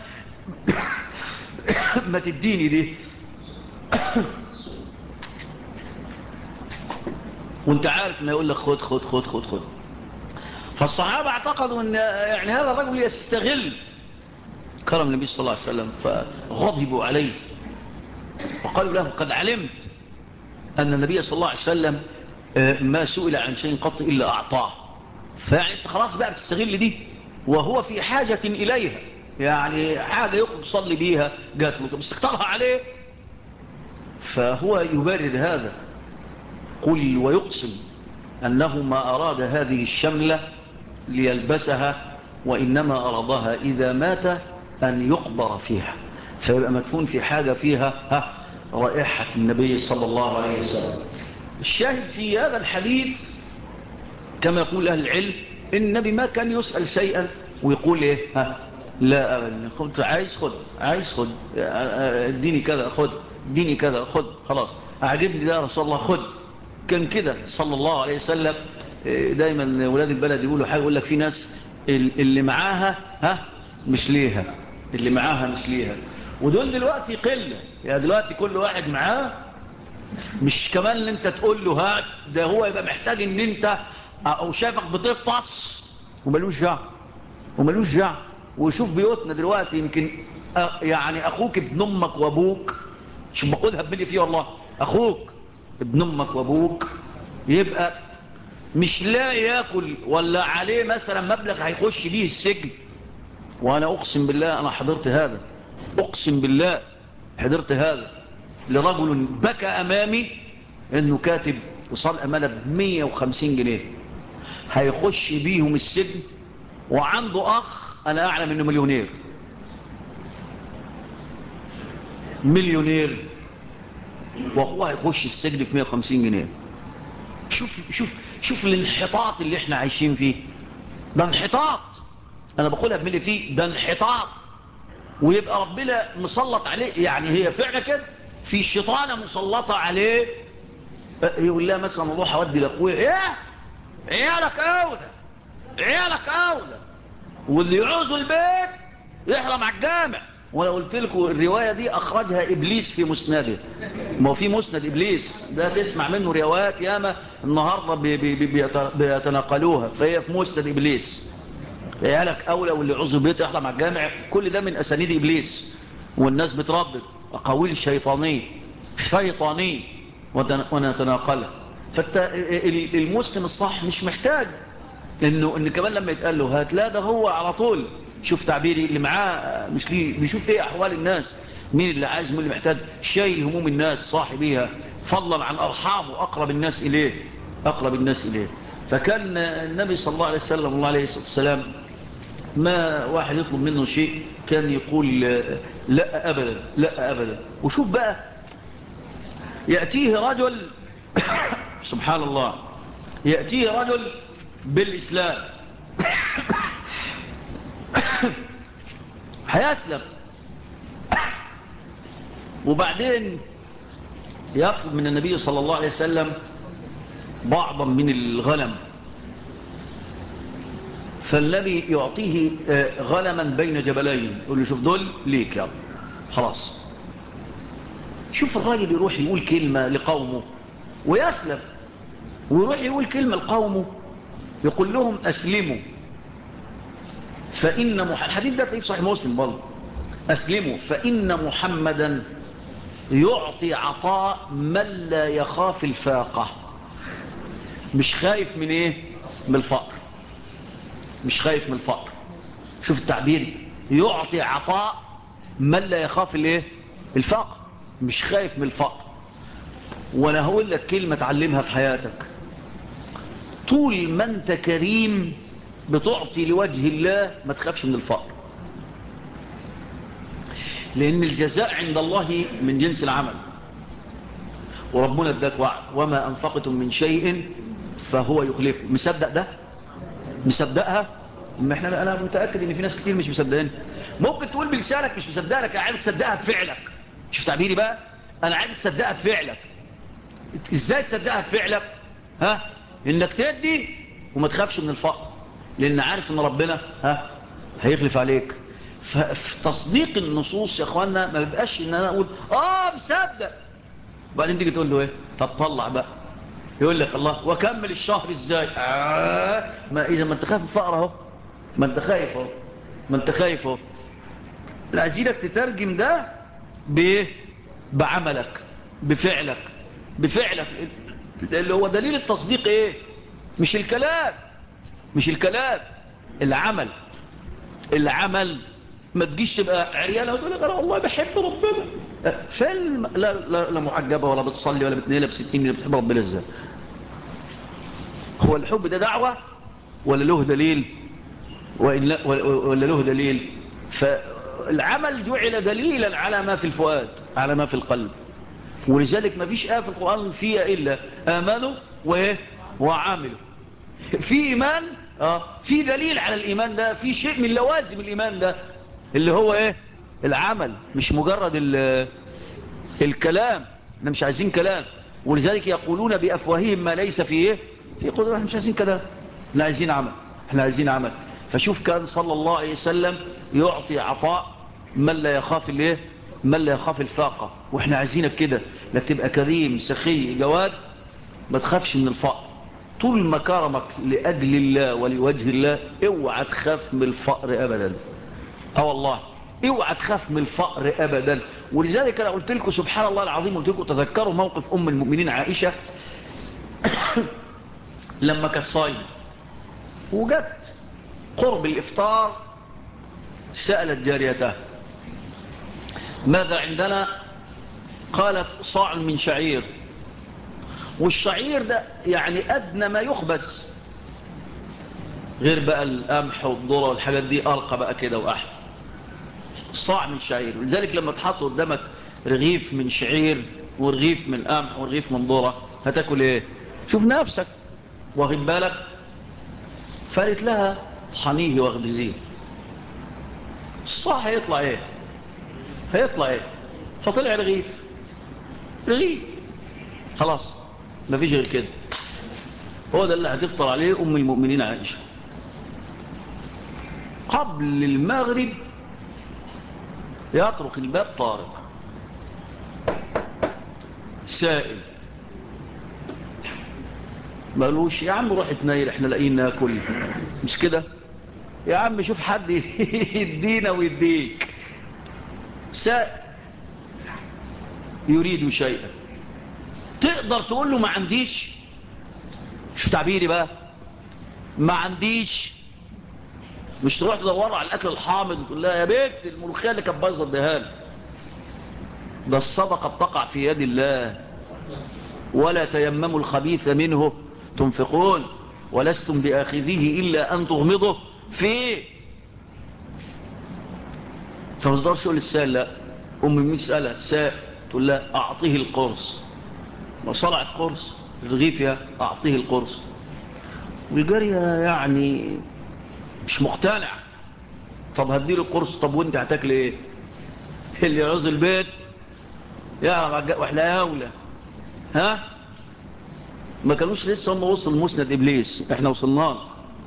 [SPEAKER 1] ما تديني دي وانت عارف انه يقول لك خد خد خد خد خد. فالصحابة اعتقدوا ان يعني هذا الرجل يستغل كرم النبي صلى الله عليه وسلم، فغضبوا عليه وقالوا له قد علمت أن النبي صلى الله عليه وسلم ما سئل عن شيء قط إلا أعطاه. فيعني انت خلاص بقى بتستغل دي وهو في حاجة إليها، يعني حاجة يخرج صلي بيها جات له بس اختارها عليه. فهو يبرر هذا، قل ويقسم أنه ما أراد هذه الشملة ليلبسها، وإنما أرادها إذا مات أن يقبر فيها، فيبقى مدفون في حاجة فيها رائحة النبي صلى الله عليه وسلم. الشاهد في هذا الحديث كما يقول أهل العلم إن النبي ما كان يسأل شيئا ويقول لا أبدا، كنت عايز خد اديني كذا خد، اديني كذا خد، خلاص أعجبني ده رسول الله خد. كان كده صلى الله عليه وسلم. دايما ولاد البلد يقولوا حاجة، يقول لك في ناس اللي معاها مش ليها، اللي معاها مش ليها. ودول دلوقتي قلة، يعني دلوقتي كل واحد معاه، مش كمان اللي انت تقول له هات، ده هو يبقى محتاج ان انت او شايفك بتفطس وملوش دعوه. وشوف بيوتنا دلوقتي يمكن يعني اخوك ابن امك وابوك، شوف باخدها بملي فيه والله، اخوك ابن امك وابوك يبقى مش لاقي ياكل ولا عليه مثلا مبلغ هيخش بيه السجن. وانا اقسم بالله انا حضرت هذا، اقسم بالله حضرت هذا لرجل بكى امامي انه كاتب وصل امانه ب150 جنيه هيخش بيهم السجن، وعنده اخ انا اعلم انه مليونير واخوه هيخش السجن في 150 جنيه. شوف الانحطاط اللي احنا عايشين فيه. ده انحطاط، انا بقولها بملي فيه، ده انحطاط. ويبقى ربنا مسلط عليه، يعني هي فعلا كده، في شيطانه مسلطه عليه. يقول لها مثلا اروح اودي لاخويا عيالك اولى، واللي يعوزوا البيت يحرم على الجامع. وانا قلت لكم الروايه دي اخرجها ابليس في مسنده. ما هو في مسند ابليس ده تسمع منه روايات ياما النهارده بيتناقلوها، فهي في مسند ابليس. عيالك اولى واللي يعوزوا البيت يحرم على الجامع، كل ده من اسانيد ابليس، والناس بتردد اقاويل شيطانيه ونتناقلها. فالمسلم الصح مش محتاج ان كمان لما يتقال له هات، لا ده هو على طول شوف تعبيري اللي معاه مش ليه، بيشوف ايه احوال الناس، مين اللي عايز مين اللي محتاج، شايل هموم الناس صاحبيها، فضلا عن ارحامه اقرب الناس اليه. فكان النبي صلى الله عليه وسلم الله عليه السلام ما واحد يطلب منه شيء كان يقول لا ابدا. وشوف بقى يأتيه رجل سبحان الله، يأتيه رجل بالإسلام هيسلم، وبعدين يطلب من النبي صلى الله عليه وسلم بعضا من الغنم، فالنبي يعطيه غنما بين جبلين، يقول له شوف دول ليك يلا خلاص. شوف الراجل يروح يقول كلمة لقومه ويسلم، ويروح يقول كلمة لقومه يقول لهم أسلموا فإن الحديث ده في صحيح مسلم برضه، أسلموا فإن محمدا يعطي عطاء من لا يخاف الفاقة. مش خايف من ايه؟ من الفقر، مش خايف من الفقر. شوف التعبير، يعطي عطاء من لا يخاف الايه؟ الفقر، مش خايف من الفقر. وانا هقول لك كلمة تعلمها في حياتك: طول ما انت كريم بتعطي لوجه الله ما تخافش من الفقر، لان الجزاء عند الله من جنس العمل. وربنا اداك وعد: وما انفقتم من شيء فهو يخلفه. مصدق ده؟ مصدقها؟ انا متاكد ان في ناس كتير مش مصدقين. ممكن تقول بلسانك مش مصدق لك، انا عايزك تصدقها بفعلك. شوف تعبيري بقى، انا عايزك تصدقها بفعلك. ازاي تصدقها بفعلك؟ انك تدي وما تخافش من الفقر، لان عارف ان ربنا هيخلف عليك. ففي تصديق النصوص يا اخوانا ما بيبقاش ان انا اقول مصدق وبعدين تيجي تقول له ايه؟ طب طلع بقى. يقول لك الله وكمل الشهر ازاي؟ ما اذا ما انت خايف الفقر اهو، ما انت خايف اهو، ما انت خايف اهو. عايزينك تترجم ده بايه؟ بعملك، بفعلك، بفعلك اللي هو دليل التصديق. ايه؟ مش الكلام، مش الكلام، العمل. العمل. ما تجيش تبقى عريانه وتقول لك انا والله بحب ربنا. فيلم لا محجبه ولا بتصلي ولا بتنيله بستين اللي بتحب ربنا ازاي؟ هو الحب ده دعوه ولا له دليل؟ ولا له دليل؟ فالعمل جعل دليلا على ما في الفؤاد، على ما في القلب. ولذلك ما فيش آية في القرآن فيها إلا آمنوا وعاملوا. في إيمان، في دليل على الإيمان ده، في شيء من لوازم الإيمان ده اللي هو إيه؟ العمل، مش مجرد الكلام. احنا مش عايزين كلام. ولذلك يقولون بأفواههم ما ليس فيه في قدرة. احنا مش عايزين كلام، احنا عايزين عمل، احنا عايزين عمل. فشوف كان صلى الله عليه وسلم يعطي عطاء من لا يخاف الايه؟ من لا يخاف الفاقة. واحنا عايزينك كده، انك تبقى كريم سخي جواد، ما تخافش من الفقر. طول ما كرمك لأجل الله ولوجه الله اوعى تخاف من الفقر ابدا. والله اوعى تخاف من الفقر ابدا. ولذلك انا قلت لكم سبحان الله العظيم، قلت لكم تذكروا موقف ام المؤمنين عائشة لما كانت صايمه وجت قرب الافطار سألت جاريتها ماذا عندنا؟ قالت صاع من شعير. والشعير ده يعني ادنى ما يخبز، غير بقى القمح والذره والحاجات دي ارقى بقى كده واحلى. صاع من شعير. ولذلك لما تحط قدامك رغيف من شعير ورغيف من قمح ورغيف من ذره هتاكل ايه؟ شوف نفسك، واخد بالك؟ فقالت لها طحنيه واخبزيه. الصاع هيطلع ايه؟ هيطلع ايه؟ فطلع رغيف، رغيف خلاص، مفيش غير كده. هو ده اللي هتفطر عليه ام المؤمنين عائشة. قبل المغرب يطرق الباب طارق سائل، ما قالوش يا عم روح اتنيل احنا لاقيين ناكل، مش كده؟ يا عم شوف حد يدينا ويديك. سائل يريد شيئا، تقدر تقول له ما عنديش؟ شوف تعبيري بقى، ما عنديش. مش تروح تدور على الاكل الحامض وتقول لها يا بيت الملوخيه اللي كانت بايظه اديها لي. ده الصدقه بتقع في يد الله. ولا تيمموا الخبيث منه تنفقون ولستم باخذيه الا ان تغمضوا فيه. فما تقدرش تقول للسائل لا. ام مساله سائل تقول لها اعطيه القرص. ما صلعت قرص رغيف، يا اعطيه القرص. والجاريه يعني مش مقتنع. طب هديله القرص، طب وانت هتاكل ايه؟ اللي يعوز البيت يعرف واحنا اولى. ما كانوش لسه هم وصل مسند ابليس، احنا وصلنا.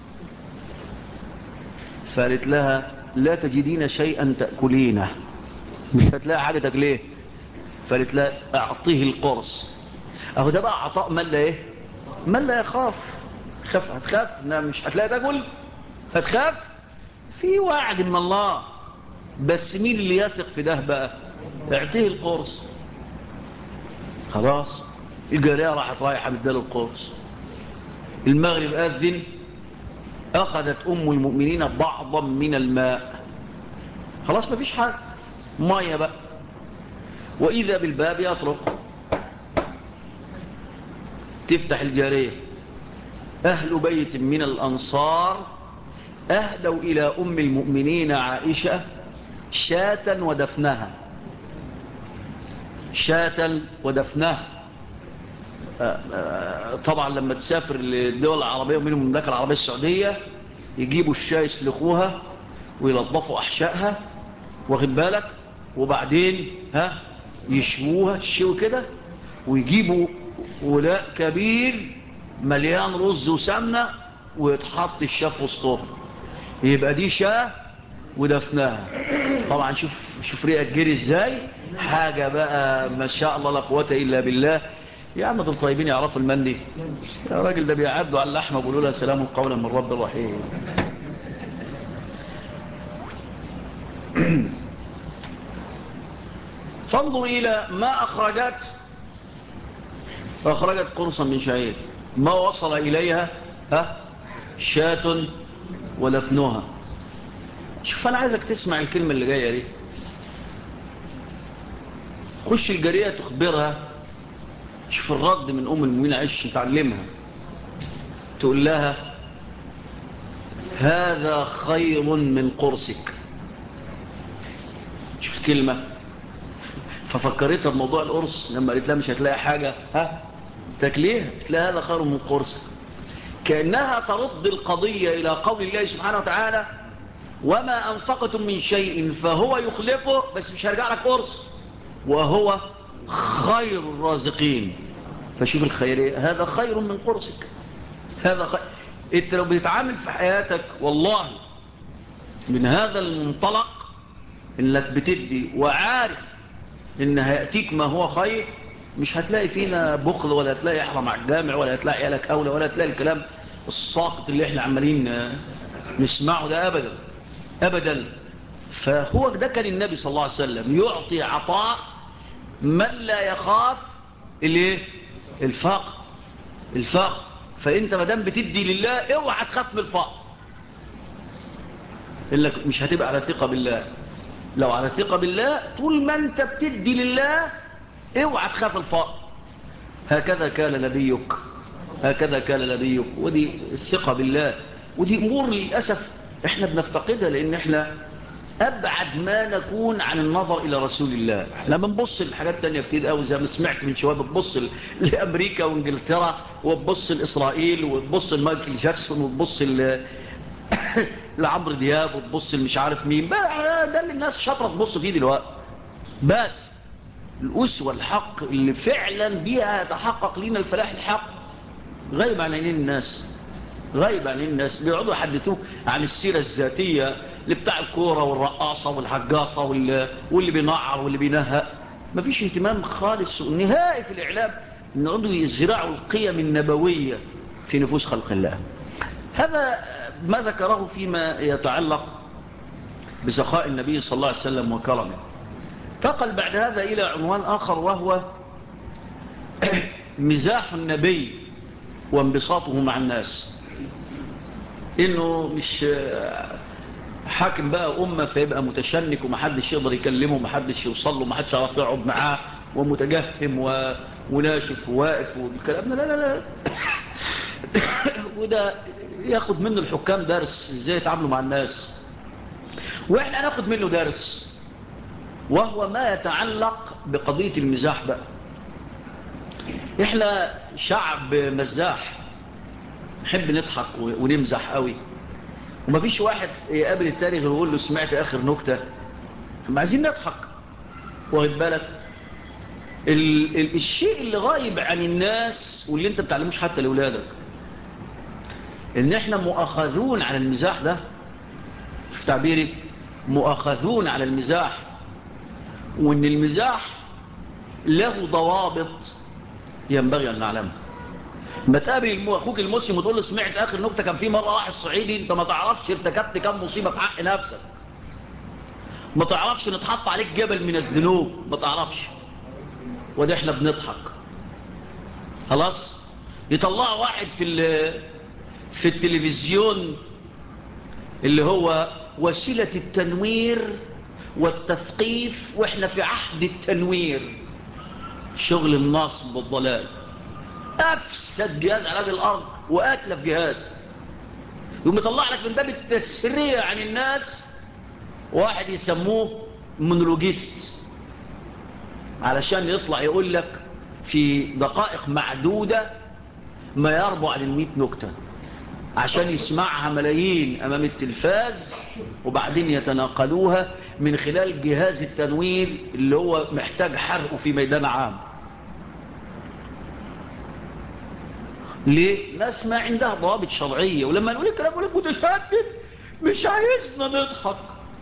[SPEAKER 1] فقالت لها لا تجدين شيئا تاكلينه، مش هتلاقي حاجه تاكليه. فقالت لها اعطيه القرص. اهو ده بقى عطاء من لا ايه؟ من لا يخاف. هتخاف انها مش هتلاقي تاكل؟ هتخاف؟ في وعد من الله. بس مين اللي يثق في ده بقى؟ اعطيه القرص. خلاص الجارية راحت رايحة بدال القرص. المغرب أذن، أخذت أم المؤمنين بعضا من الماء. خلاص مفيش حاجة، مية بقى. وإذا بالباب يطرق. تفتح الجارية. أهل بيت من الأنصار أهدوا إلى أم المؤمنين عائشة شاة ودفنها. شاة ودفنها. طبعا لما تسافر للدول العربية ومنهم المملكة العربية السعودية يجيبوا الشاة يسلخوها ويلطفوا أحشائها، واخد بالك، وبعدين يشووها تشوي كده، ويجيبوا ولاء كبير مليان رز وسمنة ويتحط الشاة في وسطهم، يبقى دي شاة ودفناها. طبعا شوف ريقك جري ازاي، حاجة بقى ما شاء الله لا قوة إلا بالله. يا عم دول طيبين يعرفوا المندي، يا راجل ده بيعدوا على اللحمة ويقولوا لها سلام قولا من رب الرحيم. فانظر إلى ما أخرجت قرصا من شعير، ما وصل إليها شاة ودفنها. شوف أنا عايزك تسمع الكلمة اللي جاية دي. خش الجارية تخبرها، شوف الرد من أم المؤمنين عايش تعلمها، تقول لها هذا خير من قرصك. شوف الكلمة. ففكرتها بموضوع القرص لما قالت لها مش هتلاقي حاجة تاكليها، قالت لها هذا خير من قرصك، كأنها ترد القضية إلى قول الله سبحانه وتعالى وما أنفقتم من شيء فهو يخلفه، بس مش هرجع لك قرص، وهو خير الرازقين. فشوف الخيرية، هذا خير من قرصك. هذا خير. انت لو بتتعامل في حياتك والله من هذا المنطلق، انك بتدي وعارف ان هيأتيك ما هو خير، مش هتلاقي فينا بخل، ولا هتلاقي احرم على الجامع، ولا هتلاقي عيالك اولى، ولا هتلاقي الكلام الساقط اللي احنا عمالين نسمعه ده ابدا ابدا. فهو ده كان النبي صلى الله عليه وسلم يعطي عطاء من لا يخاف الفقر. فانت مدام بتدي لله اوعى تخاف من الفقر، إنك مش هتبقى على ثقة بالله. لو على ثقة بالله طول ما انت بتدي لله اوعى تخاف الفقر. هكذا كان نبيك. ودي الثقة بالله، ودي امور للأسف احنا بنفتقدها، لان احنا ابعد ما نكون عن النظر الى رسول الله. احنا بنبص لحاجات تانية كتير قوي، زي ما سمعت من شويه بتبص لامريكا وانجلترا، وتبص لاسرائيل، وتبص لمايكل جاكسون، وتبص لعمرو دياب، وتبص مش عارف مين بقى. ده اللي الناس شاطره تبص فيه دلوقتي. بس الاسوه الحق اللي فعلا بيها يتحقق لنا الفلاح الحق غايب عن عينين الناس. بيقعدوا يحدثوه عن السيرة الذاتية اللي بتاع الكورة والرقاصة والحجاصة واللي بينعر واللي بينهق. مفيش اهتمام خالص نهائي في الإعلام ان يقعدوا يزرعوا القيم النبوية في نفوس خلق الله. هذا ما ذكره فيما يتعلق بسخاء النبي صلى الله عليه وسلم وكرمه. تقل بعد هذا إلى عنوان آخر، وهو مزاح النبي وانبساطه مع الناس. انه مش حاكم بقى امه فيبقى متشنك ومحدش يقدر يكلمه ومحدش يوصل له ومحدش يعرف يقعد معاه ومتجهم وناشف وواقف والكلام ده. لا وده ياخد منه الحكام درس ازاي يتعاملوا مع الناس، واحنا ناخد منه درس، وهو ما يتعلق بقضية المزاح بقى. احنا شعب مزاح، نحب نضحك ونمزح قوي، ومفيش واحد يقابل التاني غير يقول له سمعت اخر نكتة. هم عايزين نضحك، واخد بالك. الشيء اللي غايب عن الناس واللي انت بتعلموش حتى لأولادك، ان احنا مؤاخذون على المزاح ده. في تعبيري مؤاخذون على المزاح، وان المزاح له ضوابط ينبغي ان نعلمها. ما تقابل اخوك المسلم وتقول له سمعت اخر نكته، كان في مره واحد صعيدي، انت ما تعرفش ارتكبت كم مصيبه في حق نفسك، ما تعرفش ان اتحط عليك جبل من الذنوب، ما تعرفش، وده احنا بنضحك. خلاص يطلع واحد في التلفزيون اللي هو وسيله التنوير والتثقيف، واحنا في عهد التنوير، شغل النصب والضلال. أفسد جهاز على وجه الأرض وأتلف جهاز، يقوم يطلع لك من باب التسريع عن الناس واحد يسموه مونولوجيست، علشان يطلع يقول لك في دقائق معدودة ما يربع عن 100 نكتة، عشان يسمعها ملايين أمام التلفاز وبعدين يتناقلوها من خلال جهاز التنوير اللي هو محتاج حرقه في ميدان عام. ليه؟ ناس ما عندها ضوابط شرعية، ولما نقول الكلام يقول لك متشدد مش عايزنا نضحك.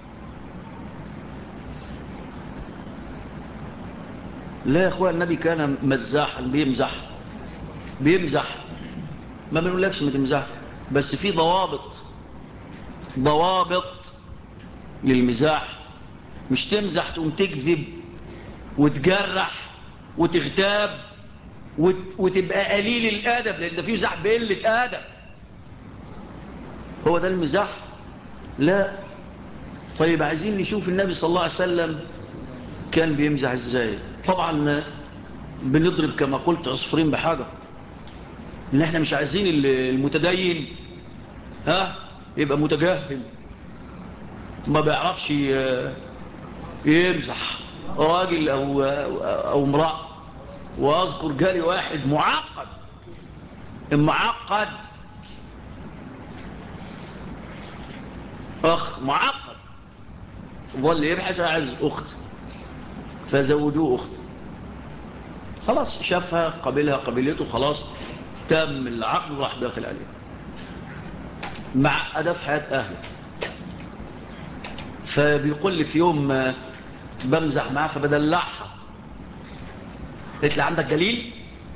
[SPEAKER 1] لا يا اخوان، النبي كان مزاحا، بيمزح ما بنقولكش ما تمزح، بس في ضوابط للمزاح. مش تمزح تقوم تكذب وتجرح وتغتاب وتبقى قليل الادب، لان في مزاح بقلة ادب. هو ده المزاح؟ لا. طيب عايزين نشوف النبي صلى الله عليه وسلم كان بيمزح ازاي. طبعا بنضرب كما قلت عصفورين بحجر، ان احنا مش عايزين المتدين يبقى متجاهل ما بيعرفش يمزح، راجل او امرأة. واذكر جالي واحد معقد اخ معقد، ظل يبحث عايز اخت، فزوجوه اخت، خلاص شافها قبلها قبلته، خلاص تم العقد وراح داخل عليه، معقده في حياة اهله. فبيقول لي في يوم بمزح معاه فبدلعها، قلت لي عندك دليل؟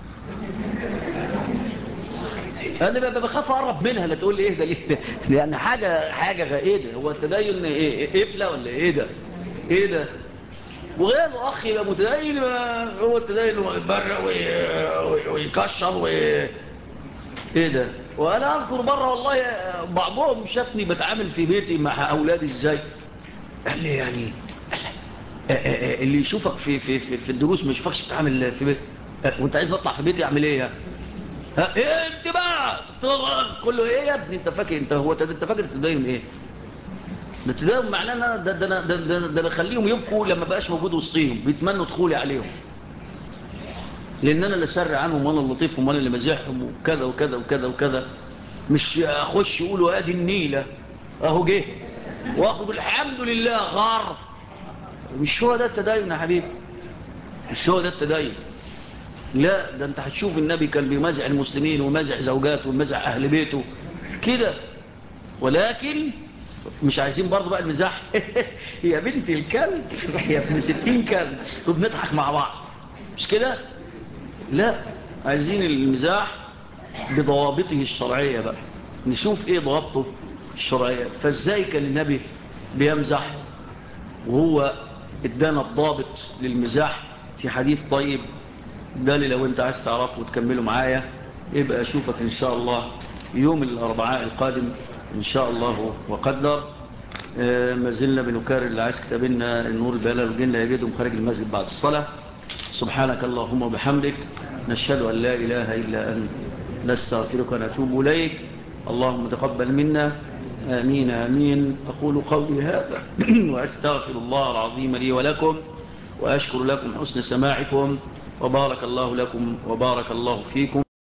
[SPEAKER 1] انا بخاف اقرب منها، لا تقول لي ايه دليل يعني حاجه غائده. هو التدين قفله ولا ايه ده؟ وغيره اخ يبقى متدين، هو التدين يبرق ويكشر ايه ده. وانا اذكر بره والله بعضهم شافني بتعامل في بيتي مع اولادي ازاي، قال لي يعني اللي يشوفك في الدروس ما يشوفكش بتعامل في بيت، وانت عايز نطلع في بيتي اعمل ايه يعني؟ ايه انت بقى كله ايه يا ابني؟ انت فاكر انت فاكر التدين ايه؟ ده التدين معناه ان ده انا اخليهم يبكوا لما بقاش موجود وسطيهم، بيتمنوا دخولي عليهم، لان انا اللي سر عنهم وانا اللطيف وانا اللي مزاحهم وكذا وكذا وكذا وكذا. مش اخش يقولوا ادي النيله اهو جه واخد الحمد لله غار. مش هو ده التدين يا حبيبي، مش هو ده التدين. لا، ده انت هتشوف النبي كان بيمزح المسلمين ومزح زوجاته ومزح اهل بيته كده. ولكن مش عايزين برضو بقى المزاح يا بنت الكلب يا ابن 60 كلب وبنضحك مع بعض، مش كده. لا، عايزين المزاح بضوابطه الشرعية بقى، نشوف ايه ضوابطه الشرعية. فازاي كان النبي بيمزح؟ وهو ادانا الضابط للمزاح في حديث طيب، ده اللي لو انت عايز تعرفه وتكمله معايا يبقى اشوفك ان شاء الله يوم الاربعاء القادم ان شاء الله وقدر. ما زلنا بنكرر اللي عايز كتابنا النور البلال والجن يجدهم خارج المسجد بعد الصلاة. سبحانك اللهم وبحمدك، نشهد أن لا إله إلا أنت، نستغفرك ونتوب إليك. اللهم تقبل منا، آمين آمين. أقول قولي هذا وأستغفر الله العظيم لي ولكم، وأشكر لكم حسن سماعكم، وبارك الله لكم وبارك الله فيكم.